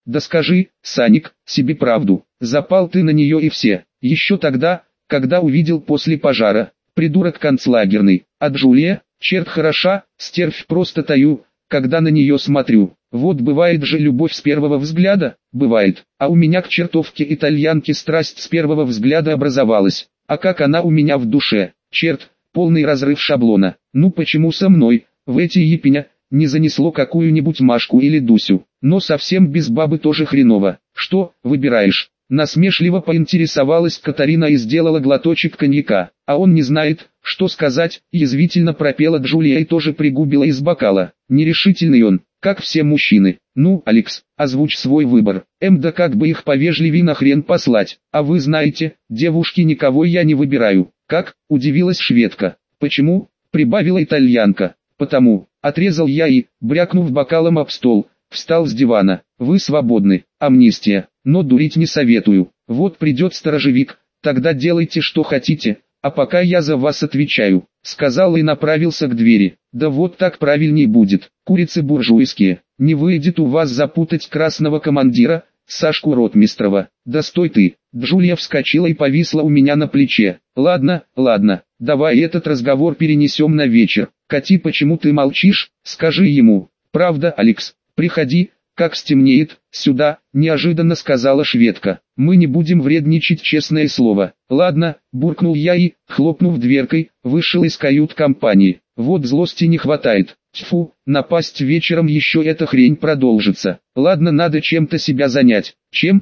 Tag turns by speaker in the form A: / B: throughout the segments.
A: Да скажи, Саник, себе правду, запал ты на нее и все. Еще тогда, когда увидел после пожара, придурок концлагерный, а Джулия, черт хороша, стервь просто таю, когда на нее смотрю. Вот бывает же любовь с первого взгляда, бывает, а у меня к чертовке итальянке страсть с первого взгляда образовалась, а как она у меня в душе, черт, полный разрыв шаблона. Ну почему со мной, в эти епеня, не занесло какую-нибудь Машку или Дусю, но совсем без бабы тоже хреново. Что, выбираешь? Насмешливо поинтересовалась Катарина и сделала глоточек коньяка, а он не знает, что сказать, язвительно пропела Джулия и тоже пригубила из бокала. Нерешительный он, как все мужчины. Ну, Алекс, озвучь свой выбор. Да как бы их повежливей нахрен послать, а вы знаете, девушки, никого я не выбираю. Как? Удивилась шведка. Почему? Прибавила итальянка. Потому, отрезал я и, брякнув бокалом об стол, встал с дивана. Вы свободны, амнистия, но дурить не советую. Вот придет сторожевик, тогда делайте что хотите, а пока я за вас отвечаю, сказал и направился к двери. Да вот так правильней будет, курицы буржуйские, не выйдет у вас запутать красного командира, Сашку Ротмистрова. Да стой ты, Джулия вскочила и повисла у меня на плече. Ладно, давай этот разговор перенесем на вечер. Кати, почему ты молчишь, скажи ему. Правда, Алекс, приходи, как стемнеет, сюда, неожиданно сказала шведка. Мы не будем вредничать, честное слово. Ладно, буркнул я и, хлопнув дверкой, вышел из кают-компании. Вот злости не хватает. Тьфу, напасть вечером еще эта хрень продолжится. Ладно, надо чем-то себя занять. Чем?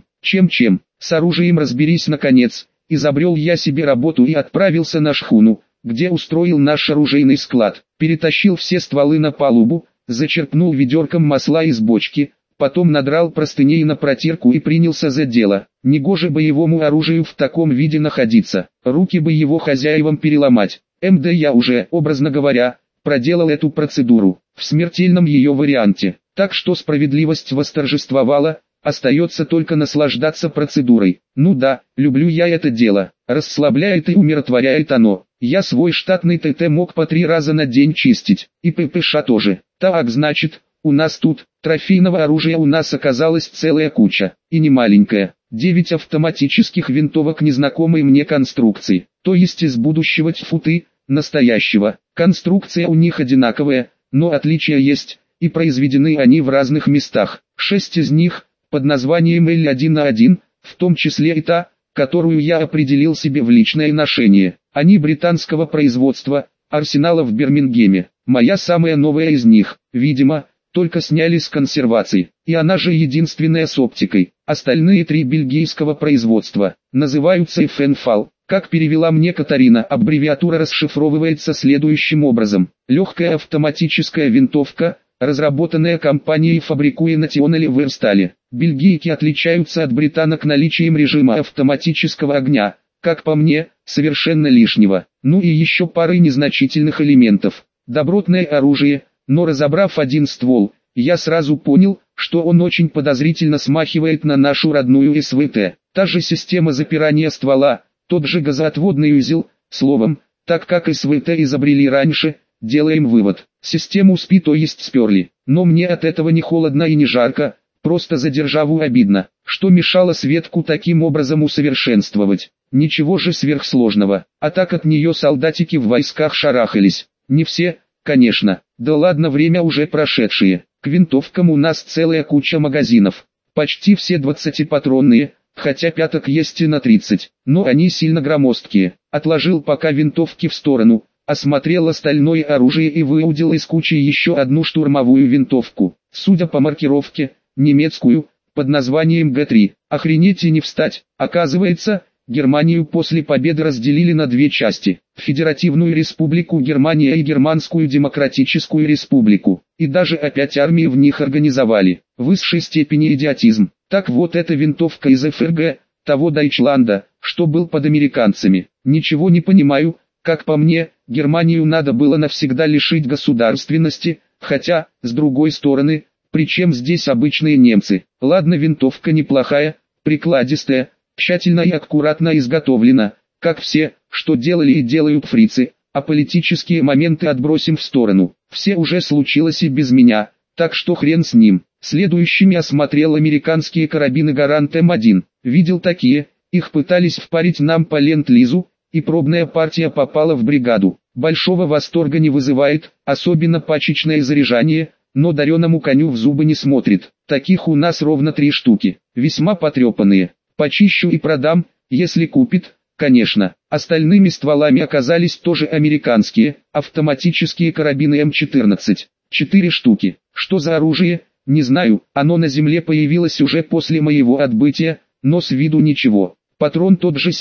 A: С оружием разберись наконец. Изобрел я себе работу и отправился на шхуну, где устроил наш оружейный склад. Перетащил все стволы на палубу, зачерпнул ведерком масла из бочки, потом надрал простыней на протирку и принялся за дело. Негоже боевому оружию в таком виде находиться, руки бы его хозяевам переломать. Да я уже, образно говоря, проделал эту процедуру, в смертельном ее варианте, так что справедливость восторжествовала, остается только наслаждаться процедурой. Ну да, люблю я это дело, расслабляет и умиротворяет оно. Я свой штатный ТТ мог по 3 раза на день чистить, и ППШ тоже. Так значит, у нас тут, трофейного оружия у нас оказалась целая куча, и не маленькая. 9 автоматических винтовок незнакомой мне конструкции, то есть из будущего, тьфу ты, настоящего. Конструкция у них одинаковая, но отличия есть, и произведены они в разных местах. 6 из них, под названием L1A1, в том числе и та, которую я определил себе в личное ношение. Они британского производства, арсенала в Бирмингеме. Моя самая новая из них, видимо, только сняли с консервации, и она же единственная с оптикой. Остальные 3 бельгийского производства, называются FNFAL. Как перевела мне Катарина, аббревиатура расшифровывается следующим образом. Легкая автоматическая винтовка, разработанная компанией Fabrique Nationale в Верстале. Бельгийки отличаются от британок наличием режима автоматического огня, как по мне, совершенно лишнего. Ну и еще парой незначительных элементов. Добротное оружие, но разобрав один ствол, я сразу понял, что он очень подозрительно смахивает на нашу родную СВТ. Та же система запирания ствола, тот же газоотводный узел, словом, так как СВТ изобрели раньше, делаем вывод. Систему СПИ, то есть сперли, но мне от этого не холодно и не жарко, просто за державу обидно, что мешало Светку таким образом усовершенствовать. Ничего же сверхсложного, а так от нее солдатики в войсках шарахались. Не все, конечно, да ладно, время уже прошедшее. К винтовкам у нас целая куча магазинов, почти все 20-патронные, хотя пяток есть и на 30, но они сильно громоздкие. Отложил пока винтовки в сторону, осмотрел остальное оружие и выудил из кучи еще одну штурмовую винтовку, судя по маркировке, немецкую, под названием Г3. Охренеть и не встать, оказывается, Германию после победы разделили на 2 части: Федеративную Республику Германия и Германскую Демократическую Республику, и даже опять армии в них организовали. Высшей степени идиотизм. Так вот, эта винтовка из ФРГ, того Дойчланда, что был под американцами. Ничего не понимаю, как по мне, Германию надо было навсегда лишить государственности, хотя, с другой стороны, причем здесь обычные немцы? Ладно, винтовка неплохая, прикладистая, тщательно и аккуратно изготовлена, как все, что делали и делают фрицы, а политические моменты отбросим в сторону. Все уже случилось и без меня, так что хрен с ним. Следующими осмотрел американские карабины Гарант М1. Видел такие, их пытались впарить нам по ленд-лизу, и пробная партия попала в бригаду. Большого восторга не вызывает, особенно пачечное заряжание, но дареному коню в зубы не смотрит. Таких у нас ровно 3 штуки, весьма потрепанные. Почищу и продам, если купит, конечно. Остальными стволами оказались тоже американские, автоматические карабины М14. 4 штуки. Что за оружие? Не знаю, оно на земле появилось уже после моего отбытия, но с виду ничего. Патрон тот же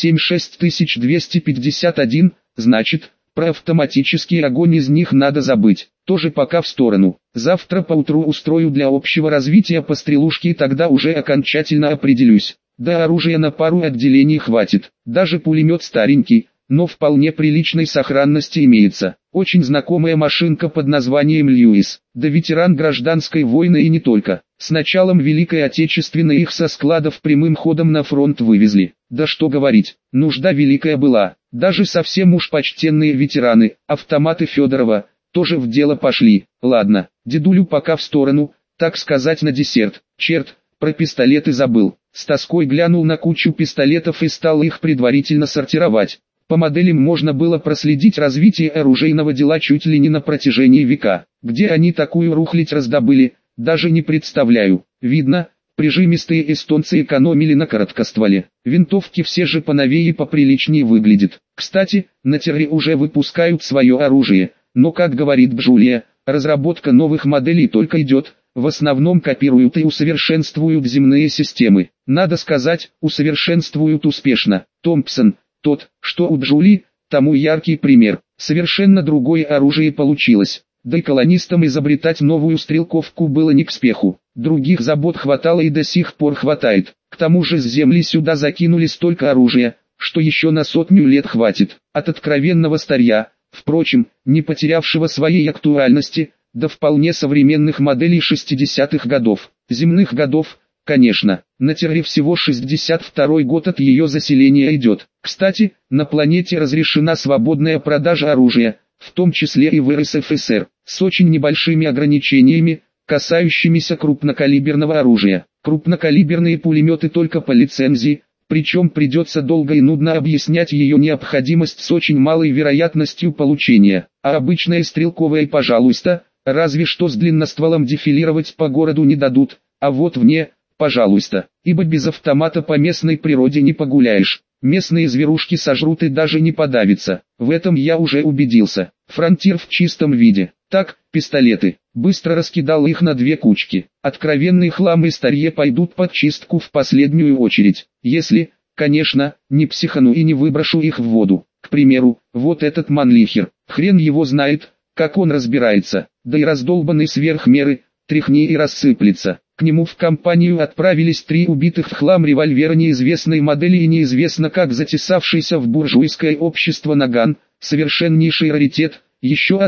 A: 76251, значит, про автоматический огонь из них надо забыть. Тоже пока в сторону. Завтра поутру устрою для общего развития пострелушки, и тогда уже окончательно определюсь. Да, оружия на пару отделений хватит. Даже пулемет старенький, но вполне приличной сохранности имеется. Очень знакомая машинка под названием Льюис. Да ветеран гражданской войны и не только. С началом Великой Отечественной их со складов прямым ходом на фронт вывезли. Да что говорить, нужда великая была. Даже совсем уж почтенные ветераны, автоматы Федорова, тоже в дело пошли. Ладно, дедулю пока в сторону, так сказать на десерт. Черт, про пистолеты забыл. С тоской глянул на кучу пистолетов и стал их предварительно сортировать. По моделям можно было проследить развитие оружейного дела чуть ли не на протяжении века. Где они такую рухлядь раздобыли, даже не представляю. Видно, прижимистые эстонцы экономили на короткостволе. Винтовки все же поновее и поприличнее выглядят. Кстати, на терре уже выпускают свое оружие, но, как говорит Бжулия, разработка новых моделей только идет, в основном копируют и усовершенствуют земные системы. Надо сказать, усовершенствуют успешно. Томпсон, тот, что у Джули, тому яркий пример. Совершенно другое оружие получилось. Да и колонистам изобретать новую стрелковку было не к спеху. Других забот хватало и до сих пор хватает. К тому же с земли сюда закинули столько оружия, что еще на 100 лет хватит. От откровенного старья, впрочем, не потерявшего своей актуальности, до вполне современных моделей 60-х годов. Земных годов, конечно. На терре всего 62-й год от ее заселения идет. Кстати, на планете разрешена свободная продажа оружия, в том числе и в РСФСР, с очень небольшими ограничениями, касающимися крупнокалиберного оружия. Крупнокалиберные пулеметы только по лицензии, причем придется долго и нудно объяснять ее необходимость с очень малой вероятностью получения. А обычное стрелковое, пожалуйста, разве что с длинностволом дефилировать по городу не дадут, а вот вне, пожалуйста, ибо без автомата по местной природе не погуляешь. Местные зверушки сожрут и даже не подавятся. В этом я уже убедился. Фронтир в чистом виде. Так, пистолеты. Быстро раскидал их на 2 кучки. Откровенный хлам и старье пойдут под чистку в последнюю очередь. Если, конечно, не психану и не выброшу их в воду. К примеру, вот этот Манлихер. Хрен его знает, как он разбирается. Да и раздолбанный сверх меры, тряхни и рассыплется. К нему в компанию отправились 3 убитых в хлам револьвера неизвестной модели и неизвестно как затесавшийся в буржуйское общество наган, совершеннейший раритет, еще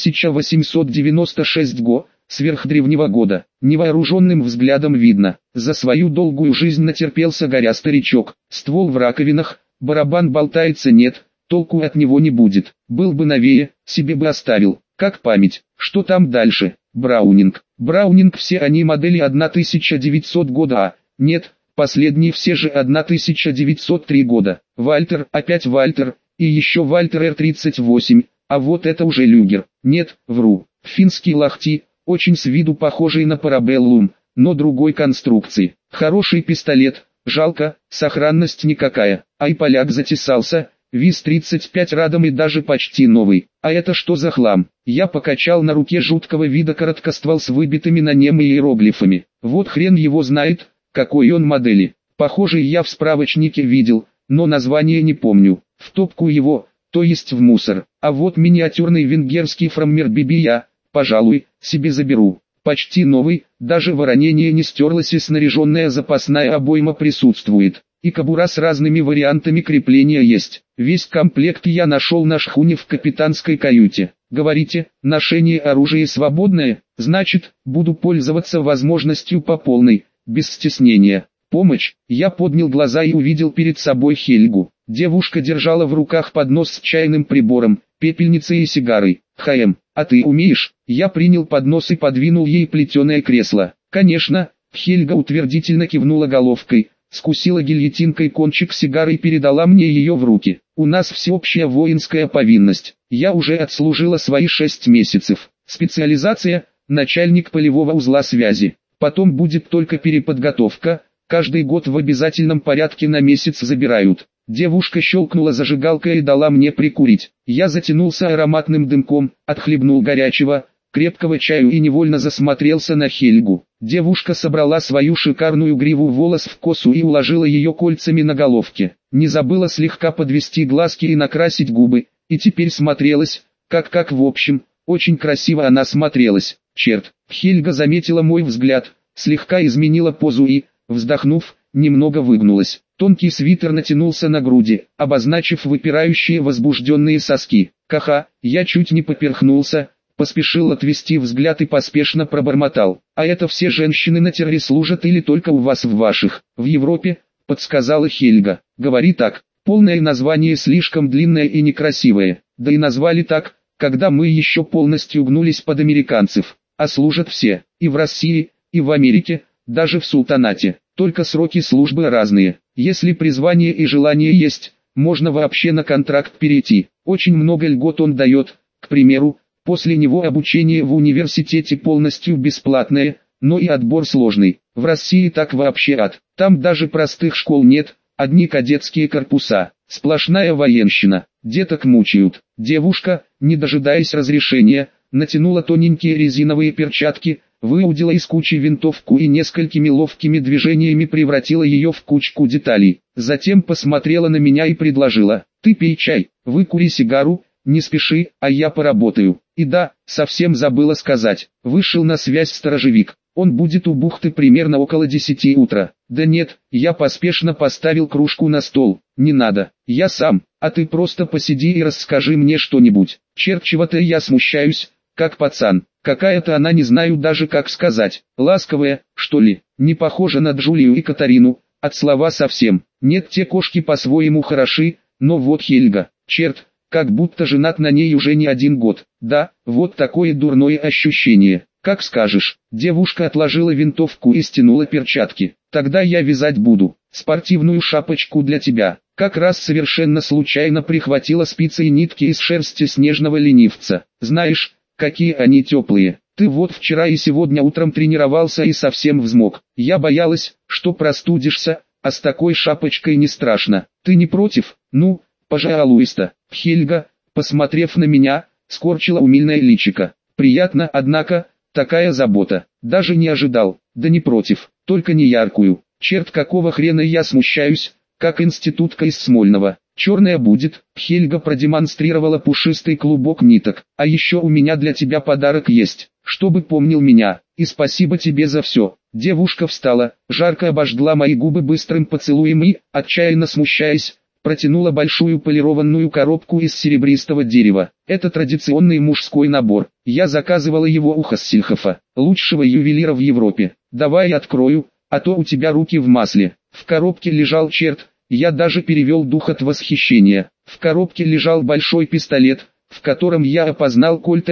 A: 1896 го, сверхдревнего года. Невооруженным взглядом видно, за свою долгую жизнь натерпелся горя старичок, ствол в раковинах, барабан болтается, нет, толку от него не будет. Был бы новее, себе бы оставил, как память. Что там дальше? Браунинг. Браунинг, все они модели 1900 года, а, нет, последние все же 1903 года. Вальтер, опять Вальтер, и еще Вальтер Р-38, а вот это уже Люгер. Нет, вру. Финские лахти, очень с виду похожие на Парабеллум, но другой конструкции. Хороший пистолет, жалко, сохранность никакая, а и поляк затесался. ВИЗ-35 радом и даже почти новый. А это что за хлам? Я покачал на руке жуткого вида короткоствол с выбитыми на нем иероглифами. Вот хрен его знает, какой он модели. Похожий я в справочнике видел, но название не помню. В топку его, то есть в мусор. А вот миниатюрный венгерский Фраммер Биби я, пожалуй, себе заберу. Почти новый, даже воронение не стерлось и снаряженная запасная обойма присутствует. И кобура с разными вариантами крепления есть. Весь комплект я нашел на шхуне в капитанской каюте. Говорите, ношение оружия свободное, значит, буду пользоваться возможностью по полной, без стеснения. Помощь. Я поднял глаза и увидел перед собой Хельгу. Девушка держала в руках поднос с чайным прибором, пепельницей и сигарой. «ХМ, а ты умеешь?» Я принял поднос и подвинул ей плетеное кресло. Конечно, Хельга утвердительно кивнула головкой, скусила гильотинкой кончик сигары и передала мне ее в руки. У нас всеобщая воинская повинность. Я уже отслужила свои 6 месяцев. Специализация – начальник полевого узла связи. Потом будет только переподготовка, каждый год в обязательном порядке на месяц забирают. Девушка щелкнула зажигалкой и дала мне прикурить. Я затянулся ароматным дымком, отхлебнул горячего, крепкого чаю и невольно засмотрелся на Хельгу. Девушка собрала свою шикарную гриву волос в косу и уложила ее кольцами на головке. Не забыла слегка подвести глазки и накрасить губы, и теперь смотрелась, как в общем, очень красиво она смотрелась. Черт, Хельга заметила мой взгляд, слегка изменила позу и, вздохнув, немного выгнулась. Тонкий свитер натянулся на груди, обозначив выпирающие возбужденные соски. Ха-ха, я чуть не поперхнулся, поспешил отвести взгляд и поспешно пробормотал. А это все женщины на терре служат или только у вас в ваших? В Европе, подсказала Хельга. Говори так, полное название слишком длинное и некрасивое. Да и назвали так, когда мы еще полностью гнулись под американцев. А служат все, и в России, и в Америке, даже в султанате. Только сроки службы разные. Если призвание и желание есть, можно вообще на контракт перейти. Очень много льгот он дает, к примеру, после него обучение в университете полностью бесплатное, но и отбор сложный. В России так вообще ад. Там даже простых школ нет, одни кадетские корпуса. Сплошная военщина. Деток мучают. Девушка, не дожидаясь разрешения, натянула тоненькие резиновые перчатки, выудила из кучи винтовку и несколькими ловкими движениями превратила ее в кучку деталей. Затем посмотрела на меня и предложила: «Ты пей чай, выкури сигару, не спеши, а я поработаю». И да, совсем забыла сказать, вышел на связь сторожевик. Он будет у бухты примерно около 10 утра. Да нет, я поспешно поставил кружку на стол. Не надо, я сам, а ты просто посиди и расскажи мне что-нибудь. Черт, чего-то я смущаюсь, как пацан. Какая-то она, не знаю даже как сказать, ласковая, что ли, не похожа на Джулию и Катарину, от слова совсем. Нет, те кошки по-своему хороши, но вот Хельга, черт, как будто женат на ней уже не 1 год. Да, вот такое дурное ощущение. Как скажешь. Девушка отложила винтовку и стянула перчатки. Тогда я вязать буду. Спортивную шапочку для тебя. Как раз совершенно случайно прихватила спицы и нитки из шерсти снежного ленивца. Знаешь, какие они теплые. Ты вот вчера и сегодня утром тренировался и совсем взмок. Я боялась, что простудишься, а с такой шапочкой не страшно. Ты не против? Ну, пожалуйста. Хельга, посмотрев на меня, скорчила умильное личико. Приятно, однако, такая забота. Даже не ожидал. Да не против, только не яркую. Черт, какого хрена я смущаюсь, как институтка из Смольного. Черная будет. Хельга продемонстрировала пушистый клубок ниток. А еще у меня для тебя подарок есть, чтобы помнил меня. И спасибо тебе за все. Девушка встала, жарко обожгла мои губы быстрым поцелуем и, отчаянно смущаясь, протянула большую полированную коробку из серебристого дерева. Это традиционный мужской набор. Я заказывала его у Хассельхофа, лучшего ювелира в Европе. Давай открою, а то у тебя руки в масле. В коробке лежал черт. Я даже перевел дух от восхищения. В коробке лежал большой пистолет, в котором я опознал Кольт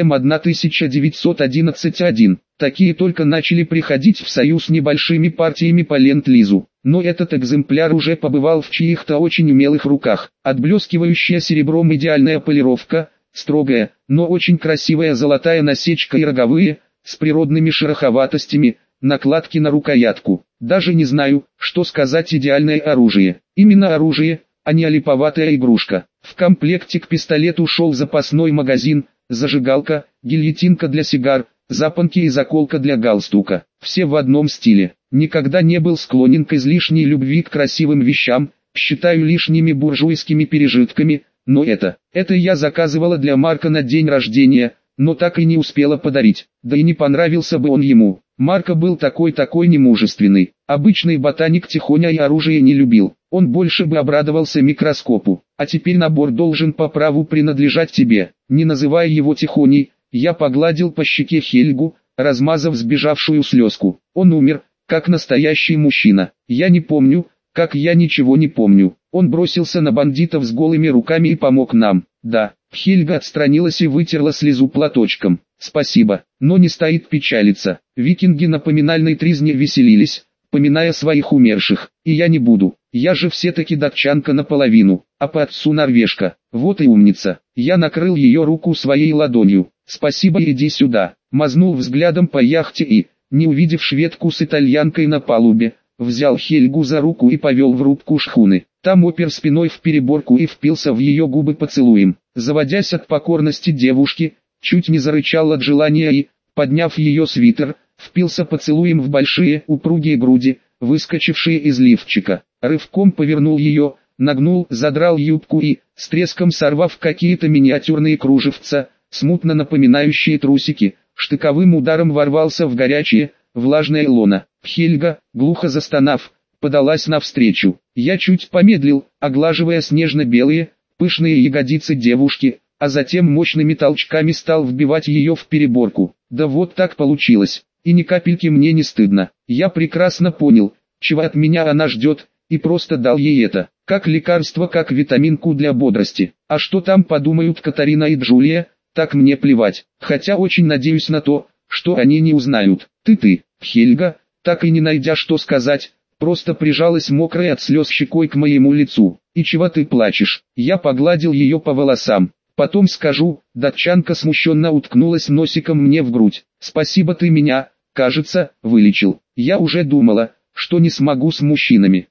A: М1911-1. Такие только начали приходить в союз небольшими партиями по ленд-лизу. Но этот экземпляр уже побывал в чьих-то очень умелых руках. Отблескивающая серебром идеальная полировка, строгая, но очень красивая золотая насечка и роговые, с природными шероховатостями, накладки на рукоятку. Даже не знаю, что сказать, идеальное оружие. Именно оружие, а не олиповатая игрушка. В комплекте к пистолету шел запасной магазин, зажигалка, гильотинка для сигар, запонки и заколка для галстука. Все в одном стиле. Никогда не был склонен к излишней любви к красивым вещам, считаю лишними буржуйскими пережитками, но это я заказывала для Марка на день рождения, но так и не успела подарить. Да и не понравился бы он ему. Марко был такой немужественный. Обычный ботаник тихоня и оружие не любил. Он больше бы обрадовался микроскопу. А теперь набор должен по праву принадлежать тебе. Не называя его тихоней, я погладил по щеке Хельгу, размазав сбежавшую слезку. Он умер, как настоящий мужчина. Я не помню, как я ничего не помню. Он бросился на бандитов с голыми руками и помог нам. Да, Хельга отстранилась и вытерла слезу платочком. спасибо, но не стоит печалиться. Викинги на поминальной тризне веселились, поминая своих умерших, и я не буду. Я же все-таки датчанка наполовину, а по отцу норвежка. Вот и умница. Я накрыл ее руку своей ладонью. Спасибо, иди сюда. Мазнул взглядом по яхте и, не увидев шведку с итальянкой на палубе, взял Хельгу за руку и повел в рубку шхуны. Там опер спиной в переборку и впился в ее губы поцелуем. Заводясь от покорности девушки, чуть не зарычал от желания и, подняв ее свитер, впился поцелуем в большие упругие груди, выскочившие из лифчика. Рывком повернул ее, нагнул, задрал юбку и, с треском сорвав какие-то миниатюрные кружевца, смутно напоминающие трусики, штыковым ударом ворвался в горячее, влажное лоно. Хельга, глухо застонав, подалась навстречу. Я чуть помедлил, оглаживая снежно-белые, пышные ягодицы девушки, а затем мощными толчками стал вбивать ее в переборку. Да вот так получилось, и ни капельки мне не стыдно. Я прекрасно понял, чего от меня она ждет, и просто дал ей это, как лекарство, как витаминку для бодрости. А что там подумают Катарина и Джулия, так мне плевать, хотя очень надеюсь на то, что они не узнают. Ты, Хельга, так и не найдя что сказать, просто прижалась мокрой от слез щекой к моему лицу. И чего ты плачешь? Я погладил ее по волосам. Потом скажу. Датчанка смущенно уткнулась носиком мне в грудь. Спасибо, ты меня, кажется, вылечил. Я уже думала, что не смогу с мужчинами.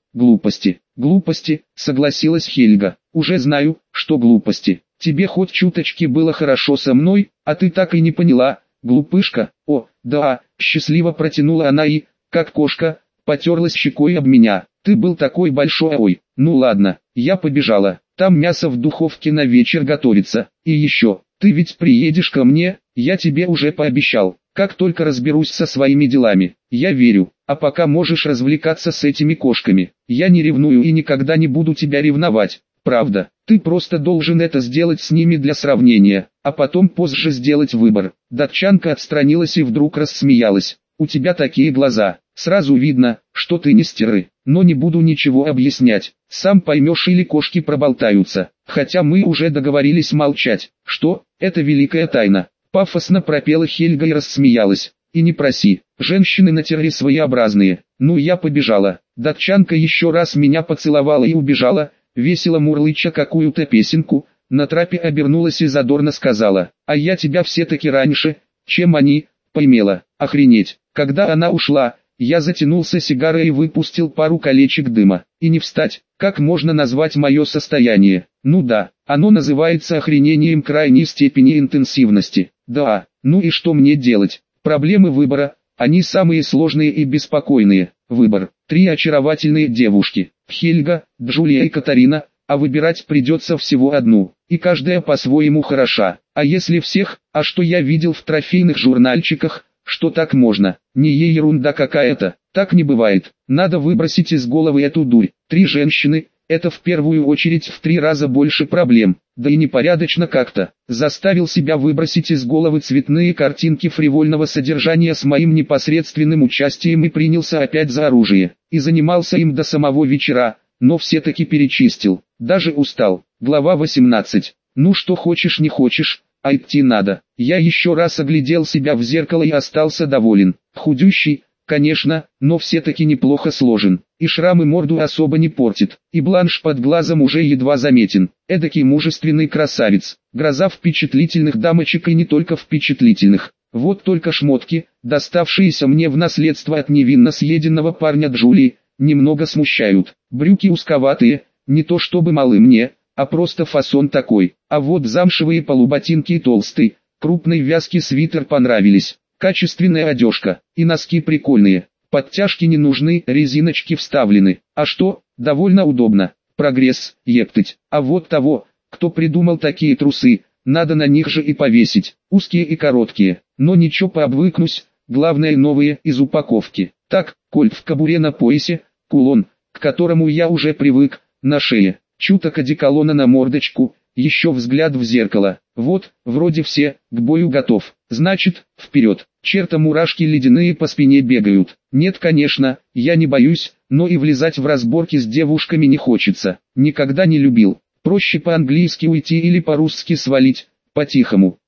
A: Глупости, согласилась Хельга. Уже знаю, что глупости. Тебе хоть чуточки было хорошо со мной, а ты так и не поняла, глупышка. О, да, счастливо протянула она и, как кошка, потерлась щекой об меня. Ты был такой большой, ой, ну ладно, я побежала. Там мясо в духовке на вечер готовится. И еще, ты ведь приедешь ко мне, я тебе уже пообещал. Как только разберусь со своими делами, я верю. А пока можешь развлекаться с этими кошками. Я не ревную и никогда не буду тебя ревновать. Правда, ты просто должен это сделать с ними для сравнения, а потом позже сделать выбор. Датчанка отстранилась и вдруг рассмеялась. У тебя такие глаза, сразу видно, что ты не стеры. Но не буду ничего объяснять, сам поймешь или кошки проболтаются. Хотя мы уже договорились молчать. Что? Это великая тайна. Пафосно пропела Хельга и рассмеялась. И не проси, женщины на терре своеобразные. Ну я побежала. Датчанка еще раз меня поцеловала и убежала, весело мурлыча какую-то песенку, на трапе обернулась и задорно сказала: а я тебя все-таки раньше, чем они, поймела. Охренеть. Когда она ушла, я затянулся сигарой и выпустил пару колечек дыма. И не встать, как можно назвать мое состояние? Ну да, оно называется охренением крайней степени интенсивности. Да, ну и что мне делать? Проблемы выбора, они самые сложные и беспокойные. Выбор. 3 очаровательные девушки. Хельга, Джулия и Катарина, а выбирать придется всего одну. И каждая по-своему хороша. А если всех, а что я видел в трофейных журнальчиках, что так можно? Не ей ерунда какая-то, так не бывает. Надо выбросить из головы эту дурь. 3 женщины, это в первую очередь в 3 раза больше проблем. Да и непорядочно как-то. Заставил себя выбросить из головы цветные картинки фривольного содержания с моим непосредственным участием и принялся опять за оружие. И занимался им до самого вечера, но все-таки перечистил. Даже устал. Глава 18. Ну что хочешь не хочешь, а идти надо. Я еще раз оглядел себя в зеркало и остался доволен. Худющий, конечно, но все-таки неплохо сложен. И шрамы морду особо не портит. И бланш под глазом уже едва заметен. Эдакий мужественный красавец. Гроза впечатлительных дамочек и не только впечатлительных. Вот только шмотки, доставшиеся мне в наследство от невинно съеденного парня Джулии, немного смущают. Брюки узковатые, не то чтобы малы мне, а просто фасон такой. А вот замшевые полуботинки и толстый, крупный вязкий свитер понравились. Качественная одежка, и носки прикольные. Подтяжки не нужны, резиночки вставлены. А что? Довольно удобно. Прогресс, ептыть. А вот того, кто придумал такие трусы, надо на них же и повесить. Узкие и короткие. Но ничего, пообвыкнусь, главное новые, из упаковки. Так, кольт в кобуре на поясе, кулон, к которому я уже привык, на шее. Чуток одеколона на мордочку, еще взгляд в зеркало. Вот, вроде все, к бою готов. Значит, вперед. Черта мурашки ледяные по спине бегают. Нет, конечно, я не боюсь, но и влезать в разборки с девушками не хочется. Никогда не любил. Проще по-английски уйти или по-русски свалить, по-тихому.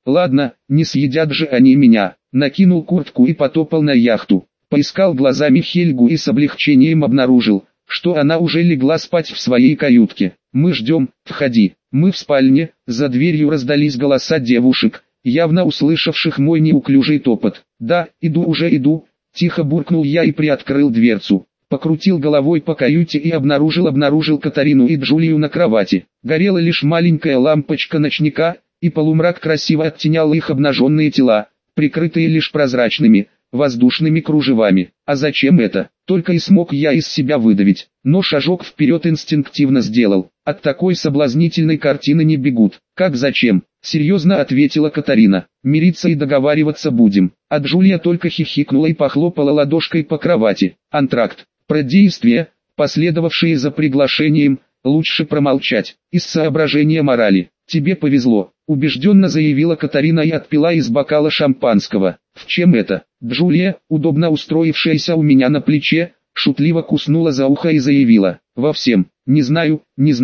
A: Ладно, не съедят же они меня. Накинул куртку и потопал на яхту. Поискал глазами Хельгу и с облегчением обнаружил, что она уже легла спать в своей каютке. Мы ждем, входи. Мы в спальне, за дверью раздались голоса девушек, явно услышавших мой неуклюжий топот. Да, иду уже иду, тихо буркнул я и приоткрыл дверцу. Покрутил головой по каюте и обнаружил Катарину и Джулию на кровати. Горела лишь маленькая лампочка ночника, и полумрак красиво оттенял их обнаженные тела, прикрытые лишь прозрачными, воздушными кружевами. А зачем это? Только и смог я из себя выдавить. Но шажок вперед инстинктивно сделал. От такой соблазнительной картины не бегут. Как зачем? Серьезно ответила Катарина. Мириться и договариваться будем. А Джулия только хихикнула и похлопала ладошкой по кровати. Антракт. Про действия, последовавшие за приглашением, лучше промолчать. Из соображения морали. Тебе повезло, убежденно заявила Катарина и отпила из бокала шампанского. В чем это? Джулия, удобно устроившаяся у меня на плече, шутливо куснула за ухо и заявила. Во всем. Не знаю,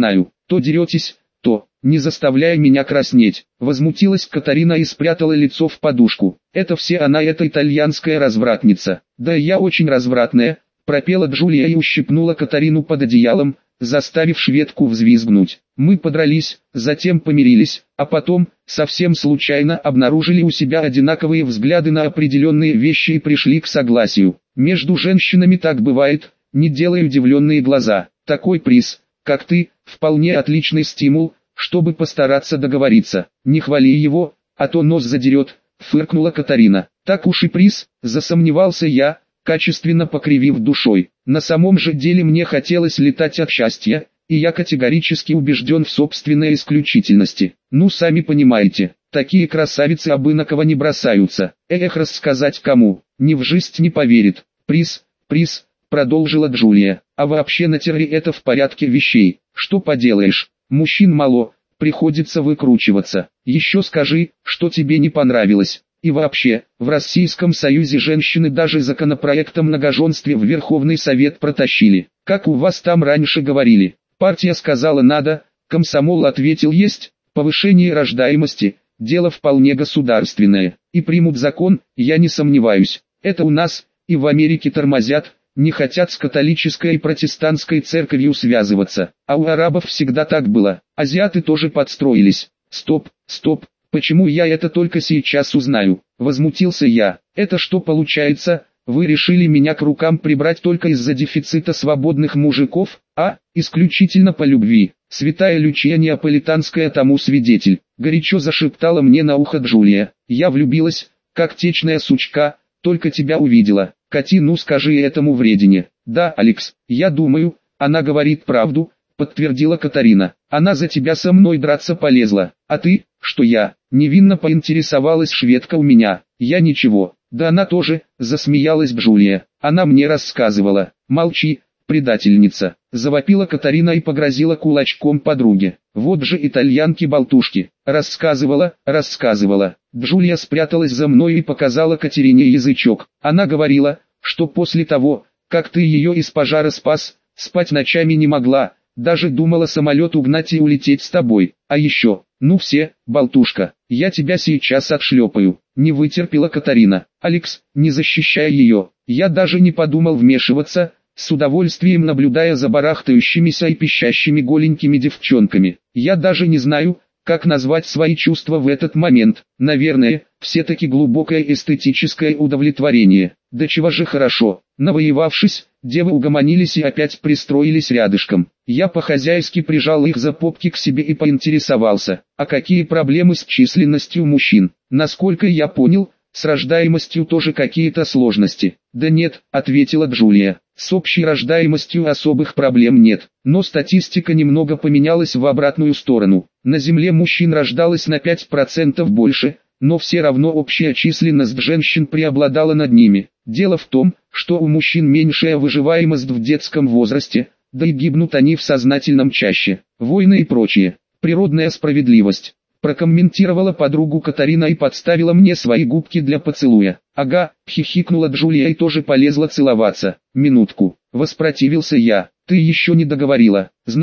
A: то деретесь, то, не заставляя меня краснеть. Возмутилась Катарина и спрятала лицо в подушку. Это все она, эта итальянская развратница. Да я очень развратная, пропела Джулия и ущипнула Катарину под одеялом, заставив шведку взвизгнуть. Мы подрались, затем помирились, а потом, совсем случайно обнаружили у себя одинаковые взгляды на определенные вещи и пришли к согласию. Между женщинами так бывает, не делай удивленные глаза. Такой приз, как ты, вполне отличный стимул, чтобы постараться договориться. Не хвали его, а то нос задерет, фыркнула Катарина. Так уж и приз, засомневался я, качественно покривив душой. На самом же деле мне хотелось летать от счастья, и я категорически убежден в собственной исключительности. Ну сами понимаете, такие красавицы об инаково не бросаются. Эх, рассказать кому, ни в жизнь не поверит. Приз, продолжила Джулия. А вообще на терре это в порядке вещей. Что поделаешь, мужчин мало, приходится выкручиваться. Еще скажи, что тебе не понравилось. И вообще, в Российском Союзе женщины даже законопроект о многоженстве в Верховный Совет протащили. Как у вас там раньше говорили? Партия сказала надо, комсомол ответил есть, повышение рождаемости, дело вполне государственное. И примут закон, я не сомневаюсь. Это у нас, и в Америке тормозят, не хотят с католической и протестантской церковью связываться. А у арабов всегда так было, азиаты тоже подстроились. Стоп. Почему я это только сейчас узнаю? Возмутился я. Это что получается, вы решили меня к рукам прибрать только из-за дефицита свободных мужиков, а, исключительно по любви? Святая Лючия Неаполитанская тому свидетель. Горячо зашептала мне на ухо Джулия. Я влюбилась, как течная сучка, только тебя увидела. Кати, ну скажи этому вредине. Да, Алекс, я думаю, она говорит правду, подтвердила Катарина. Она за тебя со мной драться полезла. А ты, что я? Невинно поинтересовалась шведка у меня. Я ничего. Да она тоже, засмеялась Джулия. Она мне рассказывала. Молчи, предательница. Завопила Катарина и погрозила кулачком подруге. Вот же итальянки-болтушки. Рассказывала. Джулия спряталась за мной и показала Катерине язычок. Она говорила, что после того, как ты ее из пожара спас, спать ночами не могла. Даже думала самолет угнать и улететь с тобой. А еще, ну все, болтушка, я тебя сейчас отшлепаю. Не вытерпела Катарина. Алекс, не защищай ее. Я даже не подумал вмешиваться, с удовольствием наблюдая за барахтающимися и пищащими голенькими девчонками. Я даже не знаю, как назвать свои чувства в этот момент. Наверное, все-таки глубокое эстетическое удовлетворение. Да чего же хорошо. Навоевавшись, девы угомонились и опять пристроились рядышком. Я по-хозяйски прижал их за попки к себе и поинтересовался, а какие проблемы с численностью мужчин. Насколько я понял, с рождаемостью тоже какие-то сложности. Да нет, ответила Джулия, с общей рождаемостью особых проблем нет. Но статистика немного поменялась в обратную сторону. На Земле мужчин рождалось на 5% больше, но все равно общая численность женщин преобладала над ними. Дело в том, что у мужчин меньшая выживаемость в детском возрасте, да и гибнут они в сознательном чаще. Войны и прочее. Природная справедливость. Прокомментировала подругу Катарина и подставила мне свои губки для поцелуя. Ага, хихикнула Джулия и тоже полезла целоваться. Минутку, воспротивился я. Ты еще не договорила. Знаю,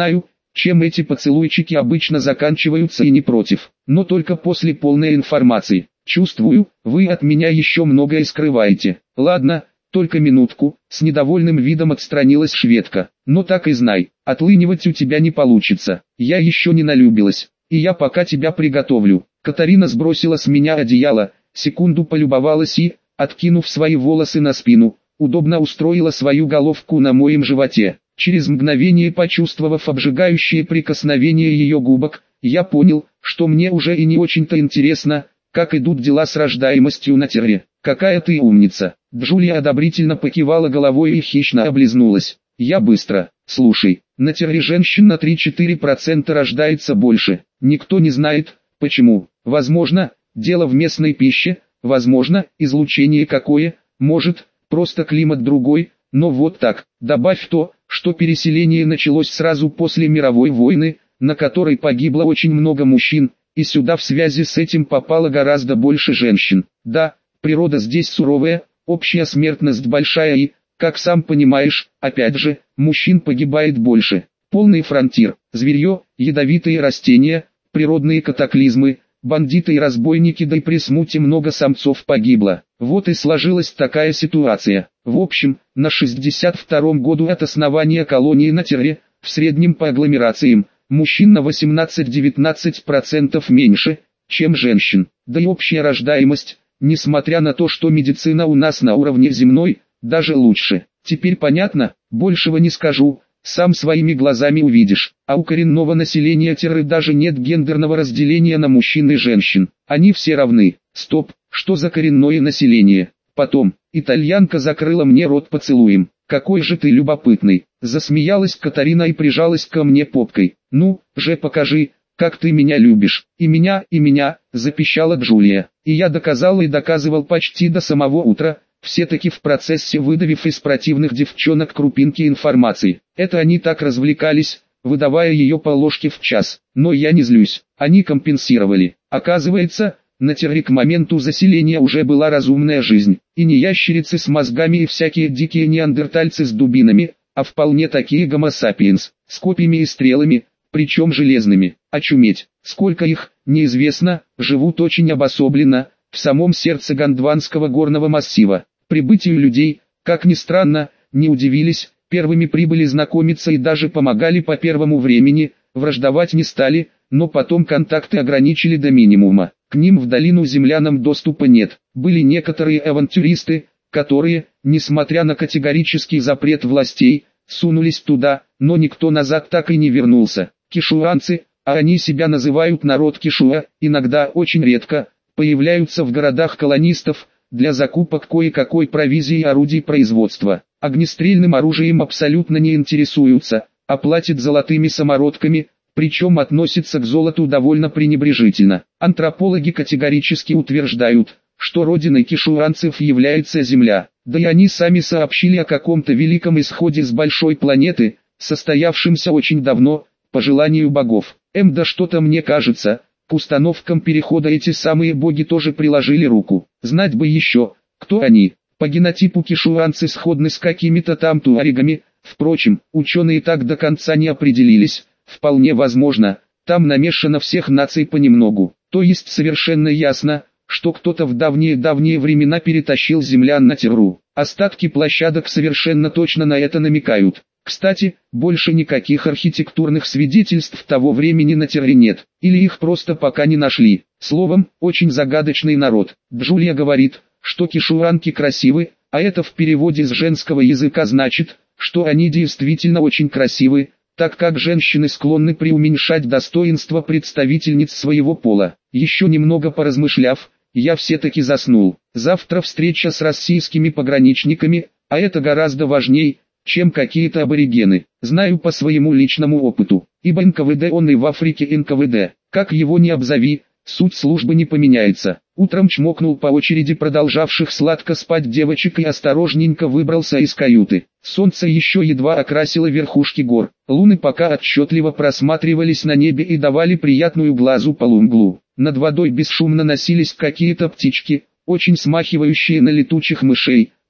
A: чем эти поцелуйчики обычно заканчиваются, и не против, но только после полной информации. Чувствую, вы от меня еще многое скрываете. Ладно, только минутку, с недовольным видом отстранилась шведка. Но так и знай, отлынивать у тебя не получится. Я еще не налюбилась, и я пока тебя приготовлю. Катарина сбросила с меня одеяло, секунду полюбовалась и, откинув свои волосы на спину, удобно устроила свою головку на моем животе. Через мгновение, почувствовав обжигающее прикосновение ее губок, я понял, что мне уже и не очень-то интересно, как идут дела с рождаемостью на Терре. Какая ты умница. Джулия одобрительно покивала головой и хищно облизнулась. Я быстро. Слушай, на Терре женщин на 3-4% рождается больше. Никто не знает, почему. Возможно, дело в местной пище, возможно, излучение какое, может, просто климат другой, но вот так. Добавь то, что переселение началось сразу после мировой войны, на которой погибло очень много мужчин, и сюда в связи с этим попало гораздо больше женщин. Да, природа здесь суровая, общая смертность большая и, как сам понимаешь, опять же, мужчин погибает больше. Полный фронтир, зверье, ядовитые растения, природные катаклизмы, бандиты и разбойники, да и при смуте много самцов погибло. Вот и сложилась такая ситуация. В общем, на 62-м году от основания колонии на Терре, в среднем по агломерациям, мужчин на 18-19% меньше, чем женщин. Да и общая рождаемость, несмотря на то, что медицина у нас на уровне земной, даже лучше. Теперь понятно, большего не скажу, сам своими глазами увидишь. А у коренного населения Терры даже нет гендерного разделения на мужчин и женщин. Они все равны. Стоп, что за коренное население? Потом, итальянка закрыла мне рот поцелуем. Какой же ты любопытный. Засмеялась Катарина и прижалась ко мне попкой. Ну, же покажи, как ты меня любишь. И меня, запищала Джулия. И я доказал и доказывал почти до самого утра, все-таки в процессе выдавив из противных девчонок крупинки информации. Это они так развлекались, выдавая ее по ложке в час. Но я не злюсь, они компенсировали. Оказывается, на Терре к моменту заселения уже была разумная жизнь. И не ящерицы с мозгами и всякие дикие неандертальцы с дубинами, а вполне такие гомо сапиенс, с копьями и стрелами, причем железными. Очуметь, сколько их, неизвестно, живут очень обособленно, в самом сердце Гондванского горного массива. Прибытию людей, как ни странно, не удивились, первыми прибыли знакомиться и даже помогали по первому времени, враждовать не стали, но потом контакты ограничили до минимума. К ним в долину землянам доступа нет. Были некоторые авантюристы, которые, несмотря на категорический запрет властей, сунулись туда, но никто назад так и не вернулся. Кишуанцы, а они себя называют народ Кишуа, иногда, очень редко, появляются в городах колонистов, для закупок кое-какой провизии и орудий производства. Огнестрельным оружием абсолютно не интересуются, а платят золотыми самородками, причем относятся к золоту довольно пренебрежительно. Антропологи категорически утверждают, что родиной кишуанцев является Земля, да и они сами сообщили о каком-то великом исходе с большой планеты, состоявшемся очень давно, по желанию богов. Да что-то мне кажется, к установкам перехода эти самые боги тоже приложили руку. Знать бы еще, кто они. По генотипу кишуанцы сходны с какими-то там туарегами, впрочем, ученые так до конца не определились. Вполне возможно, там намешано всех наций понемногу. То есть совершенно ясно, что кто-то в давние-давние времена перетащил землян на Терру. Остатки площадок совершенно точно на это намекают. Кстати, больше никаких архитектурных свидетельств того времени на Терре нет, или их просто пока не нашли. Словом, очень загадочный народ. Джулия говорит, что кишуанки красивы, а это в переводе с женского языка значит, что они действительно очень красивы, так как женщины склонны преуменьшать достоинство представительниц своего пола. Еще немного поразмышляв, я все-таки заснул. Завтра встреча с российскими пограничниками, а это гораздо важней, чем какие-то аборигены. Знаю по своему личному опыту, ибо НКВД он и в Африке НКВД. Как его ни обзови, суть службы не поменяется. Утром чмокнул по очереди продолжавших сладко спать девочек и осторожненько выбрался из каюты. Солнце еще едва окрасило верхушки гор. Луны пока отчетливо просматривались на небе и давали приятную глазу полумглу. Над водой бесшумно носились какие-то птички, очень смахивающие на летучих мышей,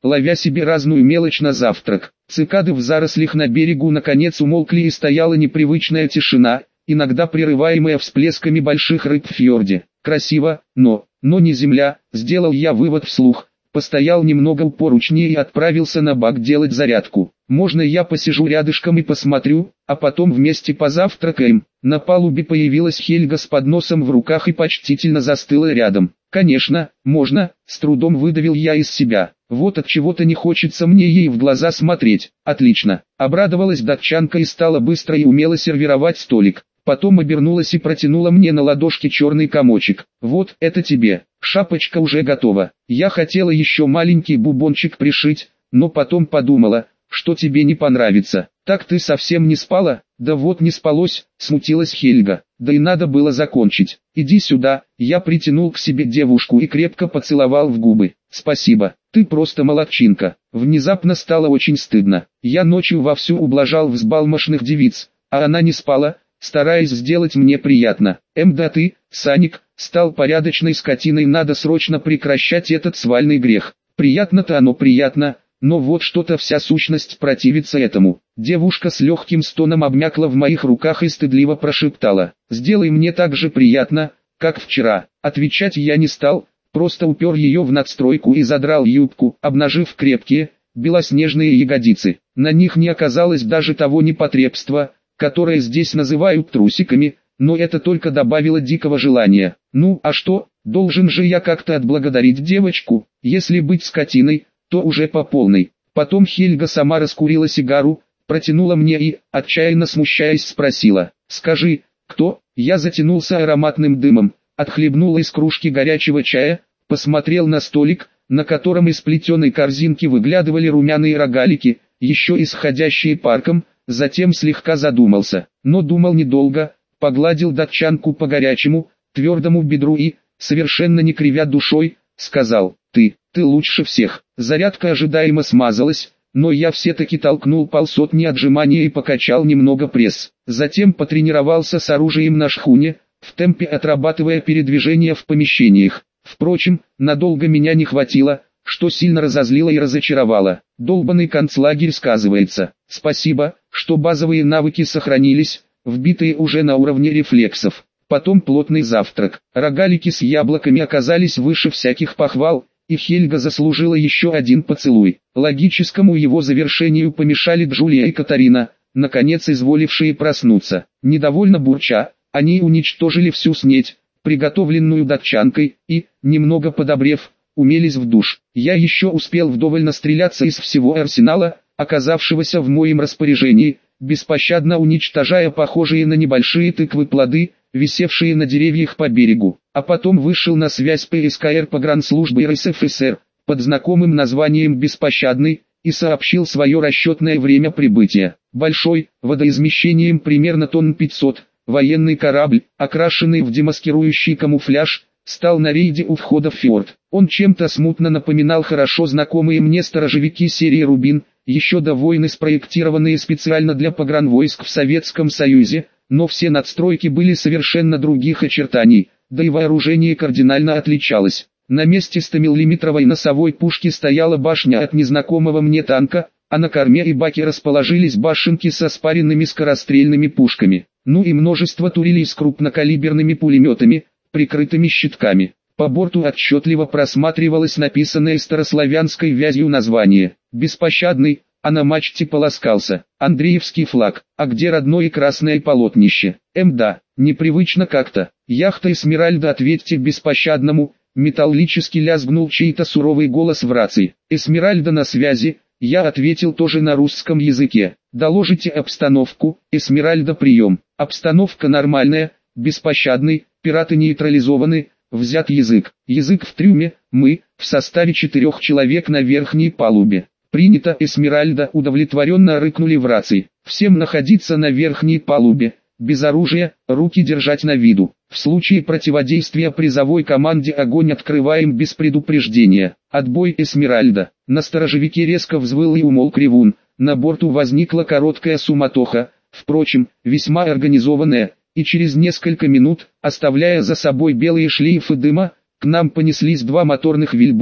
A: ловя себе разную мелочь на завтрак. Цикады в зарослях на берегу наконец умолкли и стояла непривычная тишина, иногда прерываемая всплесками больших рыб в фьорде. Красиво, но не земля, сделал я вывод вслух. Постоял немного у поручней и отправился на бак делать зарядку. Можно я посижу рядышком и посмотрю, а потом вместе позавтракаем? На палубе появилась Хельга с подносом в руках и почтительно застыла рядом. Конечно, можно, с трудом выдавил я из себя. Вот от чего-то не хочется мне ей в глаза смотреть. Отлично. Обрадовалась датчанка и стала быстро и умело сервировать столик. Потом обернулась и протянула мне на ладошке черный комочек. Вот, это тебе. Шапочка уже готова. Я хотела еще маленький бубончик пришить, но потом подумала, что тебе не понравится. Так ты совсем не спала? Да вот не спалось, смутилась Хельга. Да и надо было закончить. Иди сюда. Я притянул к себе девушку и крепко поцеловал в губы. Спасибо, ты просто молодчинка. Внезапно стало очень стыдно. Я ночью вовсю ублажал взбалмошных девиц, а она не спала, стараясь сделать мне приятно. Да ты, Саник, стал порядочной скотиной, надо срочно прекращать этот свальный грех. Приятно-то оно приятно, но вот что-то вся сущность противится этому. Девушка с легким стоном обмякла в моих руках и стыдливо прошептала: «Сделай мне так же приятно, как вчера». Отвечать я не стал, просто упер ее в надстройку и задрал юбку, обнажив крепкие, белоснежные ягодицы. На них не оказалось даже того непотребства, которые здесь называют трусиками, но это только добавило дикого желания. Ну а что, должен же я как-то отблагодарить девочку, если быть скотиной, то уже по полной. Потом Хельга сама раскурила сигару, протянула мне и, отчаянно смущаясь, спросила: «Скажи, кто?» Я затянулся ароматным дымом, отхлебнул из кружки горячего чая, посмотрел на столик, на котором из плетеной корзинки выглядывали румяные рогалики, еще исходящие парком. Затем слегка задумался, но думал недолго, погладил датчанку по горячему, твердому бедру и, совершенно не кривя душой, сказал: ты лучше всех». Зарядка ожидаемо смазалась, но я все-таки толкнул полсотни отжиманий и покачал немного пресс. Затем потренировался с оружием на шхуне, в темпе отрабатывая передвижения в помещениях. Впрочем, надолго меня не хватило, что сильно разозлило и разочаровало. Долбанный концлагерь сказывается. Спасибо, что базовые навыки сохранились, вбитые уже на уровне рефлексов. Потом плотный завтрак. Рогалики с яблоками оказались выше всяких похвал, и Хельга заслужила еще один поцелуй. Логическому его завершению помешали Джулия и Катарина, наконец изволившие проснуться. Недовольно бурча, они уничтожили всю снеть, приготовленную датчанкой, и, немного подобрев, умелись в душ. Я еще успел вдоволь настреляться из всего арсенала, оказавшегося в моем распоряжении, беспощадно уничтожая похожие на небольшие тыквы плоды, висевшие на деревьях по берегу. А потом вышел на связь ПСКР погранслужбы РСФСР, под знакомым названием «Беспощадный», и сообщил свое расчетное время прибытия. Большой, водоизмещением примерно тонн 500, военный корабль, окрашенный в демаскирующий камуфляж, стал на рейде у входа в фьорд. Он чем-то смутно напоминал хорошо знакомые мне сторожевики серии «Рубин», еще до войны спроектированные специально для погранвойск в Советском Союзе, но все надстройки были совершенно других очертаний, да и вооружение кардинально отличалось. На месте 100-миллиметровой носовой пушки стояла башня от незнакомого мне танка, а на корме и баке расположились башенки со спаренными скорострельными пушками, ну и множество турелей с крупнокалиберными пулеметами, прикрытыми щитками. По борту отчетливо просматривалось написанное старославянской вязью название «Беспощадный», а на мачте полоскался Андреевский флаг. А где родное красное полотнище? Да, непривычно как-то. Яхта Эсмеральда, ответьте беспощадному, металлически лязгнул чей-то суровый голос в рации. Эсмеральда на связи, я ответил тоже на русском языке. Доложите обстановку, Эсмеральда прием. Обстановка нормальная, беспощадный, пираты нейтрализованы, взят язык. Язык в трюме, мы, в составе 4 человек на верхней палубе. Принято, Эсмеральда, удовлетворенно рыкнули в рации. Всем находиться на верхней палубе, без оружия, руки держать на виду. В случае противодействия призовой команде огонь открываем без предупреждения. Отбой, Эсмеральда. На сторожевике резко взвыл и умолк ревун. На борту возникла короткая суматоха, впрочем, весьма организованная, и через несколько минут, оставляя за собой белые шлейфы дыма, к нам понеслись 2 моторных вельбота,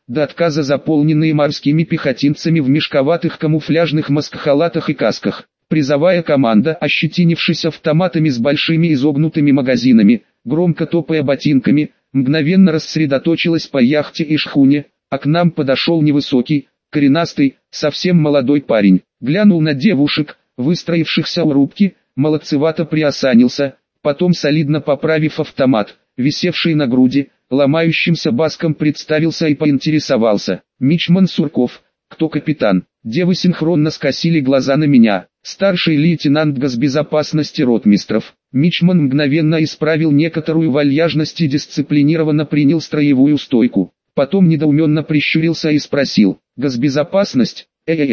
A: до отказа заполненные морскими пехотинцами в мешковатых камуфляжных маскхалатах и касках. Призовая команда, ощетинившись автоматами с большими изогнутыми магазинами, громко топая ботинками, мгновенно рассредоточилась по яхте и шхуне, а к нам подошел невысокий, коренастый, совсем молодой парень. Глянул на девушек, выстроившихся у рубки, молодцевато приосанился, потом солидно поправив автомат, висевший на груди, ломающимся баском представился и поинтересовался: «Мичман Сурков, кто капитан?» Девы синхронно скосили глаза на меня. Старший лейтенант госбезопасности ротмистров. Мичман мгновенно исправил некоторую вальяжность и дисциплинированно принял строевую стойку. Потом недоуменно прищурился и спросил: «Госбезопасность?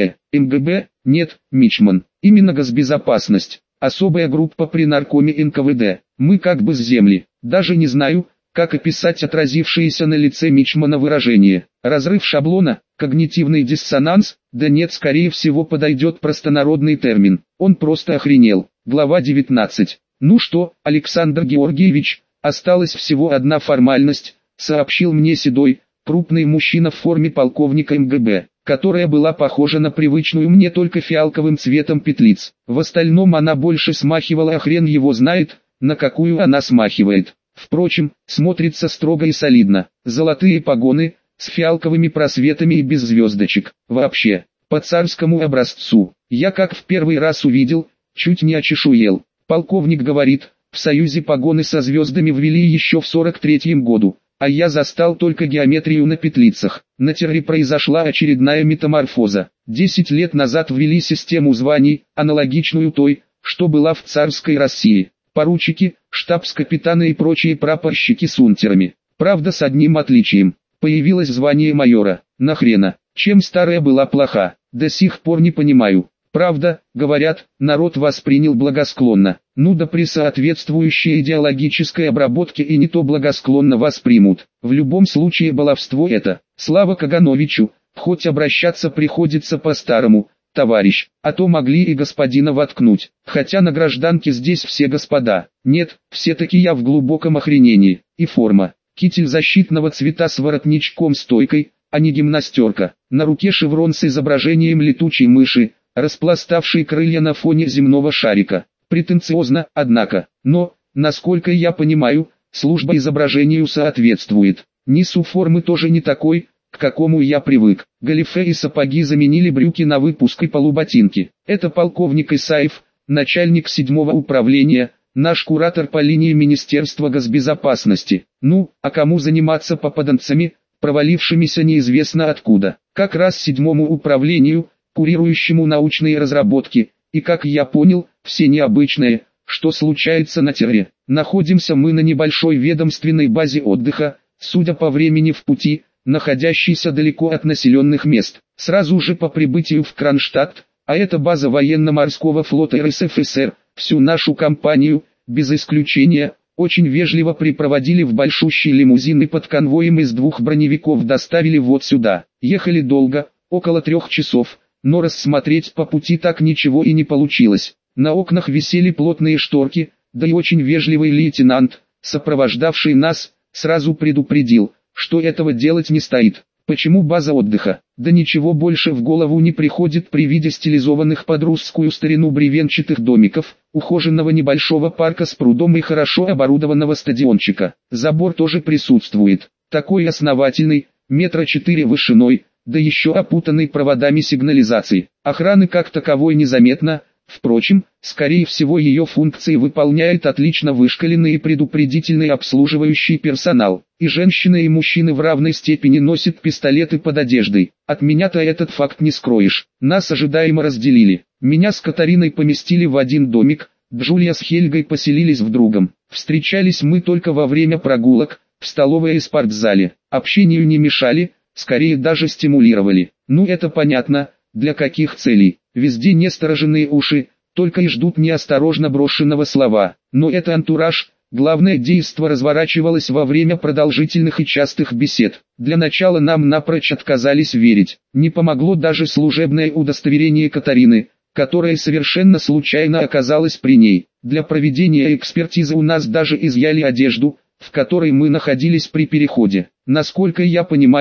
A: МГБ? Нет, Мичман, именно госбезопасность. Особая группа при наркоме НКВД. Мы как бы с земли. Даже не знаю, как описать отразившееся на лице Мичмана выражение. Разрыв шаблона, когнитивный диссонанс? Да нет, скорее всего подойдет простонародный термин. Он просто охренел». Глава 19. «Ну что, Александр Георгиевич, осталась всего одна формальность», сообщил мне седой, крупный мужчина в форме полковника МГБ, которая была похожа на привычную мне только фиалковым цветом петлиц. В остальном она больше смахивала, а хрен его знает, на какую она смахивает. Впрочем, смотрится строго и солидно. Золотые погоны, с фиалковыми просветами и без звездочек. Вообще, по царскому образцу. Я как в первый раз увидел, чуть не очешуел. Полковник говорит, в Союзе погоны со звездами ввели еще в 43-м году, а я застал только геометрию на петлицах. На терре произошла очередная метаморфоза. 10 лет назад ввели систему званий, аналогичную той, что была в царской России. Поручики, штабс-капитаны и прочие прапорщики с унтерами. Правда, с одним отличием. Появилось звание майора. Нахрена? Чем старая была плоха? До сих пор не понимаю. Правда, говорят, народ воспринял благосклонно. Ну да при соответствующей идеологической обработке и не то благосклонно воспримут. В любом случае баловство это. Слава Кагановичу, хоть обращаться приходится по-старому, товарищ, а то могли и господина воткнуть. Хотя на гражданке здесь все господа. Нет, все-таки я в глубоком охренении. И форма. Китель защитного цвета с воротничком-стойкой, а не гимнастерка. На руке шеврон с изображением летучей мыши, распластавшей крылья на фоне земного шарика. Претенциозно, однако. Но, насколько я понимаю, служба изображению соответствует. Низ у формы тоже не такой, к какому я привык. Галифе и сапоги заменили брюки на выпуск и полуботинки. Это полковник Исаев, начальник 7-го управления, наш куратор по линии Министерства госбезопасности. Ну, а кому заниматься попаданцами, провалившимися неизвестно откуда? Как раз 7-му управлению, курирующему научные разработки, и как я понял, все необычные, что случается на терре. Находимся мы на небольшой ведомственной базе отдыха, судя по времени в пути, находящейся далеко от населенных мест. Сразу же по прибытию в Кронштадт, а это база военно-морского флота РСФСР, всю нашу компанию, без исключения, очень вежливо припроводили в большущий лимузин и под конвоем из 2 броневиков доставили вот сюда. Ехали долго, около 3 часов, но рассмотреть по пути так ничего и не получилось. На окнах висели плотные шторки, да и очень вежливый лейтенант, сопровождавший нас, сразу предупредил, что этого делать не стоит. Почему база отдыха? Да ничего больше в голову не приходит при виде стилизованных под русскую старину бревенчатых домиков, ухоженного небольшого парка с прудом и хорошо оборудованного стадиончика. Забор тоже присутствует. Такой основательный, 4 метра вышиной, да еще опутанный проводами сигнализации. Охраны как таковой незаметно. Впрочем, скорее всего ее функции выполняет отлично вышколенный и предупредительный обслуживающий персонал. И женщины и мужчины в равной степени носят пистолеты под одеждой. От меня-то этот факт не скроешь. Нас ожидаемо разделили. Меня с Катариной поместили в один домик, Джулия с Хельгой поселились в другом. Встречались мы только во время прогулок, в столовой и спортзале. Общению не мешали, скорее даже стимулировали. Ну это понятно, для каких целей. Везде настороженные уши, только и ждут неосторожно брошенного слова. Но это антураж, главное действо разворачивалось во время продолжительных и частых бесед. Для начала нам напрочь отказались верить. Не помогло даже служебное удостоверение Катарины, которое совершенно случайно оказалось при ней. Для проведения экспертизы у нас даже изъяли одежду, в которой мы находились при переходе. Насколько я понимаю,